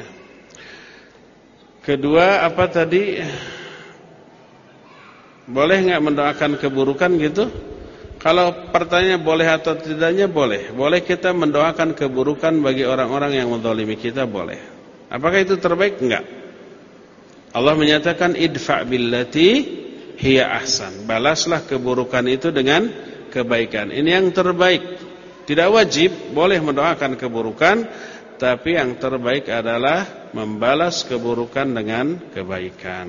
[SPEAKER 1] Kedua, apa tadi? Boleh enggak mendoakan keburukan gitu? Kalau pertanyaan boleh atau tidaknya, boleh. Boleh kita mendoakan keburukan bagi orang-orang yang menzalimi kita, boleh. Apakah itu terbaik? Enggak. Allah menyatakan idfa' billati hiya ahsan. Balaslah keburukan itu dengan kebaikan. Ini yang terbaik. Tidak wajib, boleh mendoakan keburukan, tapi yang terbaik adalah membalas keburukan dengan kebaikan.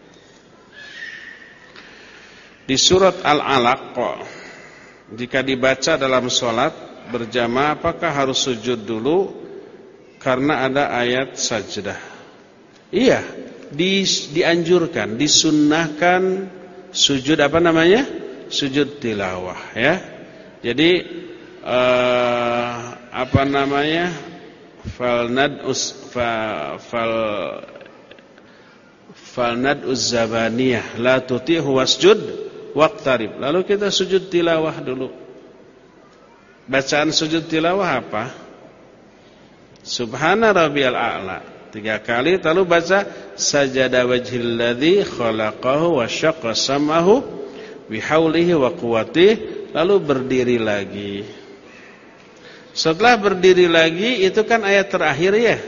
[SPEAKER 1] Di surat Al-Alaq, jika dibaca dalam sholat berjamaah, apakah harus sujud dulu karena ada ayat sajdah? Iya, di, dianjurkan, disunnahkan sujud apa namanya? Sujud tilawah, ya. Jadi uh, apa namanya? Falnad us fa, fal falnad uzzabaniyah la tuti'hu wasjud waqtarib. Lalu kita sujud tilawah dulu. Bacaan sujud tilawah apa? Subhana rabbiyal a'la tiga kali, lalu baca sajada wajhil ladzi khalaqahu wa syaqqa sam'ahu bihaulihi wa quwwatihi, lalu berdiri lagi. Setelah berdiri lagi, itu kan ayat terakhir, ya.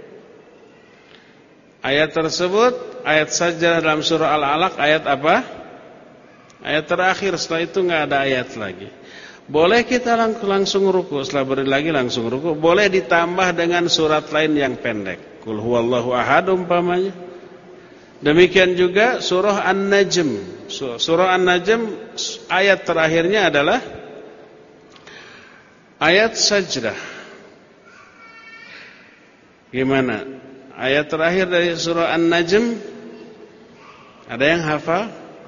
[SPEAKER 1] Ayat tersebut, ayat sajdah dalam surah Al-Alaq, ayat apa? Ayat terakhir, setelah itu enggak ada ayat lagi. Boleh kita lang langsung ruku, setelah berdiri lagi langsung ruku. Boleh ditambah dengan surat lain yang pendek. Qul huwallahu ahad umpamanya. Demikian juga surah An-Najm. Surah An-Najm ayat terakhirnya adalah ayat sajdah. Gimana? Ayat terakhir dari surah An-Najm, ada yang hafal?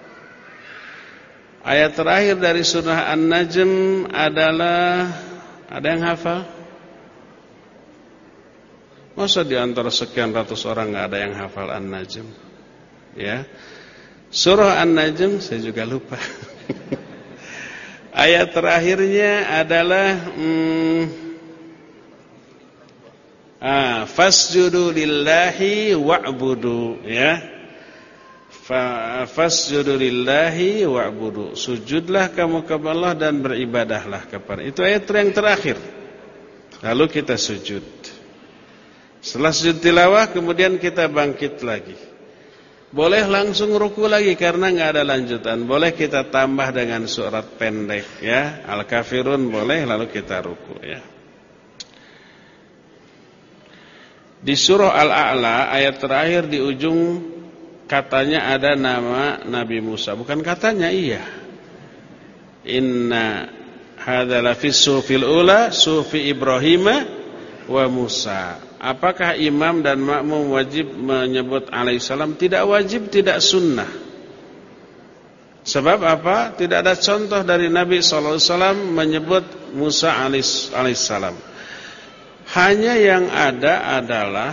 [SPEAKER 1] Ayat terakhir dari surah An-Najm adalah, ada yang hafal? Masa di antara sekian ratus orang enggak ada yang hafal An-Najm? Ya. Surah An-Najm saya juga lupa. Ayat terakhirnya adalah hmm, ah, fasjudu lillahi wa'budu, ya. Fa, fasjudu lillahi wa'budu. Sujudlah kamu kepada Allah dan beribadahlah kepada. Itu ayat yang terakhir. Lalu kita sujud. Setelah sujud tilawah kemudian kita bangkit lagi. Boleh langsung ruku lagi karena enggak ada lanjutan. Boleh kita tambah dengan surat pendek, ya. Al-Kafirun boleh, lalu kita ruku, ya. Di surah Al-A'la ayat terakhir di ujung katanya ada nama Nabi Musa. Bukan katanya, iya. Inna hadza la fis sufil ula sufi Ibrahim wa Musa. Apakah imam dan makmum wajib menyebut alaihissalam? Tidak wajib, tidak sunnah. Sebab apa? Tidak ada contoh dari Nabi shallallahu alaihi wasallam menyebut Musa alaihissalam. Hanya yang ada adalah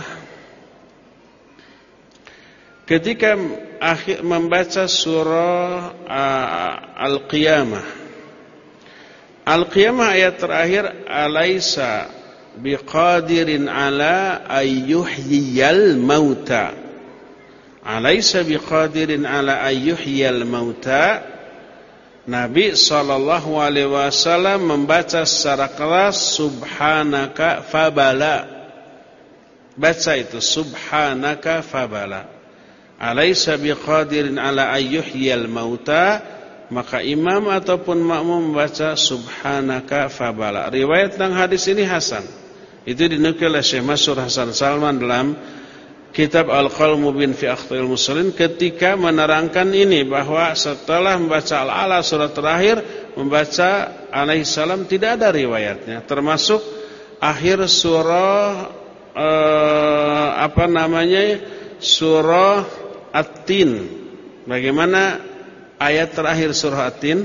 [SPEAKER 1] ketika akhir membaca surah uh, Al-Qiyamah. Al-Qiyamah ayat terakhir, alaisa biqadirin ala ayyuhyiyal mauta. Alaysa biqadirin ala ayyuhyiyal mauta. Nabi sallallahu alaihi wasallam membaca secara keras subhanaka fabala. Baca itu subhanaka fabala. Alaysa biqadirin ala ayyuhyiyal mauta. Maka imam ataupun makmum membaca subhanaka fabala. Riwayat tentang hadis ini hasan. Itu dinukil oleh Syekh Masyhur Hasan Salman dalam kitab Al-Qaul Mubin fi Akhtail Musallin ketika menerangkan ini, bahwa setelah membaca Al-A'la surat terakhir membaca alaihi salam tidak ada riwayatnya, termasuk akhir surah eh, apa namanya surah At-Tin. Bagaimana ayat terakhir surah At-Tin?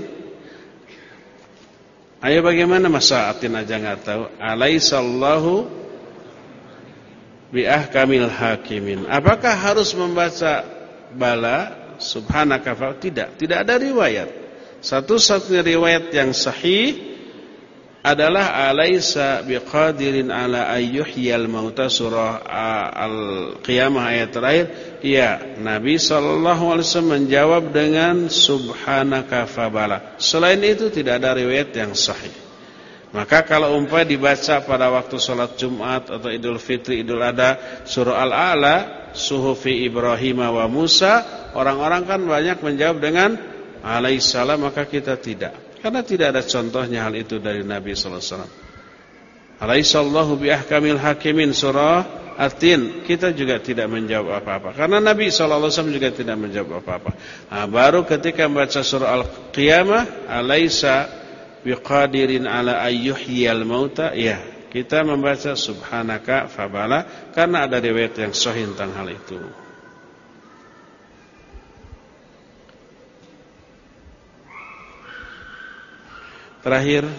[SPEAKER 1] Ayo bagaimana, masa At-Tin aja enggak tahu? Alaihissallahu bi ahkamil hakimin. Apakah harus membaca bala subhanaka fa? Tidak, tidak ada riwayat. Satu-satunya riwayat yang sahih adalah alaysa biqadirin ala ayyuhyal mauta, surah Al-Qiyamah ayat terakhir. Ya, Nabi sallallahu alaihi wasallam menjawab dengan subhanaka fabala. Selain itu tidak ada riwayat yang sahih. Maka kalau umpamanya dibaca pada waktu sholat Jumat atau Idul Fitri, Idul Adha, surah Al-A'la, suhufi Ibrahim wa Musa, orang-orang kan banyak menjawab dengan alaihissalam, maka kita tidak. Karena tidak ada contohnya hal itu dari Nabi sallallahu alaihi wasallam. Alaihissallahu bi ahkamil hakimin, surah At-Tin, kita juga tidak menjawab apa-apa. Karena Nabi sallallahu alaihi wasallam juga tidak menjawab apa-apa. Nah, baru ketika membaca surah Al-Qiyamah, alaisa biqadirin ala ayyuhyal mauta, ya, kita membaca subhanaka fabala, karena ada riwayat yang sahih tentang hal itu. Terakhir,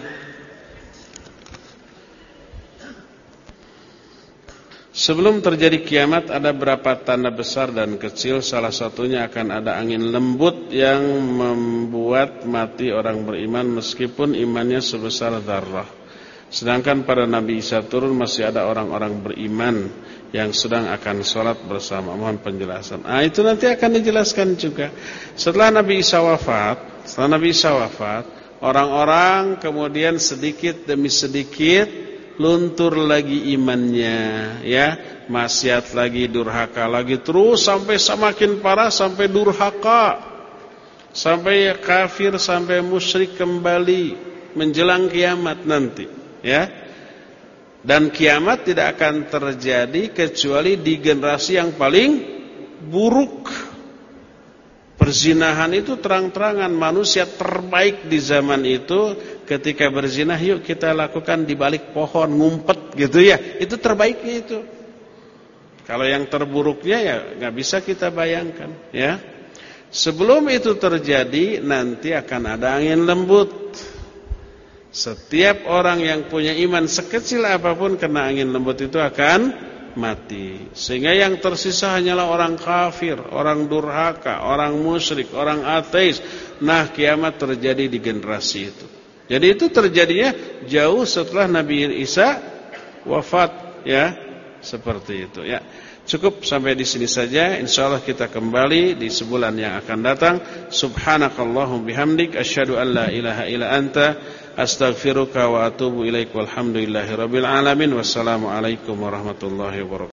[SPEAKER 1] sebelum terjadi kiamat ada berapa tanda besar dan kecil. Salah satunya akan ada angin lembut yang membuat mati orang beriman meskipun imannya sebesar dzarrah. Sedangkan pada Nabi Isa turun masih ada orang-orang beriman yang sedang akan sholat bersama. Mohon penjelasan. Ah, itu nanti akan dijelaskan juga. Setelah Nabi Isa wafat, setelah Nabi Isa wafat, orang-orang kemudian sedikit demi sedikit luntur lagi imannya, ya, maksiat lagi, durhaka lagi, terus sampai semakin parah, sampai durhaka, sampai kafir, sampai musyrik kembali menjelang kiamat nanti, ya. Dan kiamat tidak akan terjadi kecuali di generasi yang paling buruk. Perzinahan itu terang-terangan. Manusia terbaik di zaman itu ketika berzinah, yuk kita lakukan di balik pohon, ngumpet gitu ya. Itu terbaiknya itu. Kalau yang terburuknya ya nggak bisa kita bayangkan, ya. Sebelum itu terjadi nanti akan ada angin lembut. Setiap orang yang punya iman sekecil apapun kena angin lembut itu akan mati. Sehingga yang tersisa hanyalah orang kafir, orang durhaka, orang musyrik, orang ateis. Nah, kiamat terjadi di generasi itu. Jadi itu terjadinya jauh setelah Nabi Isa wafat, ya. Seperti itu, ya. Cukup sampai di sini saja. Insyaallah kita kembali di sebulan yang akan datang. Subhanakallahum bihamdik asyhadu an la ilaha illa anta astaghfiruka wa atubu ilaik. Walhamdulillahirabbil alamin. Wassalamualaikum warahmatullahi wabarakatuh.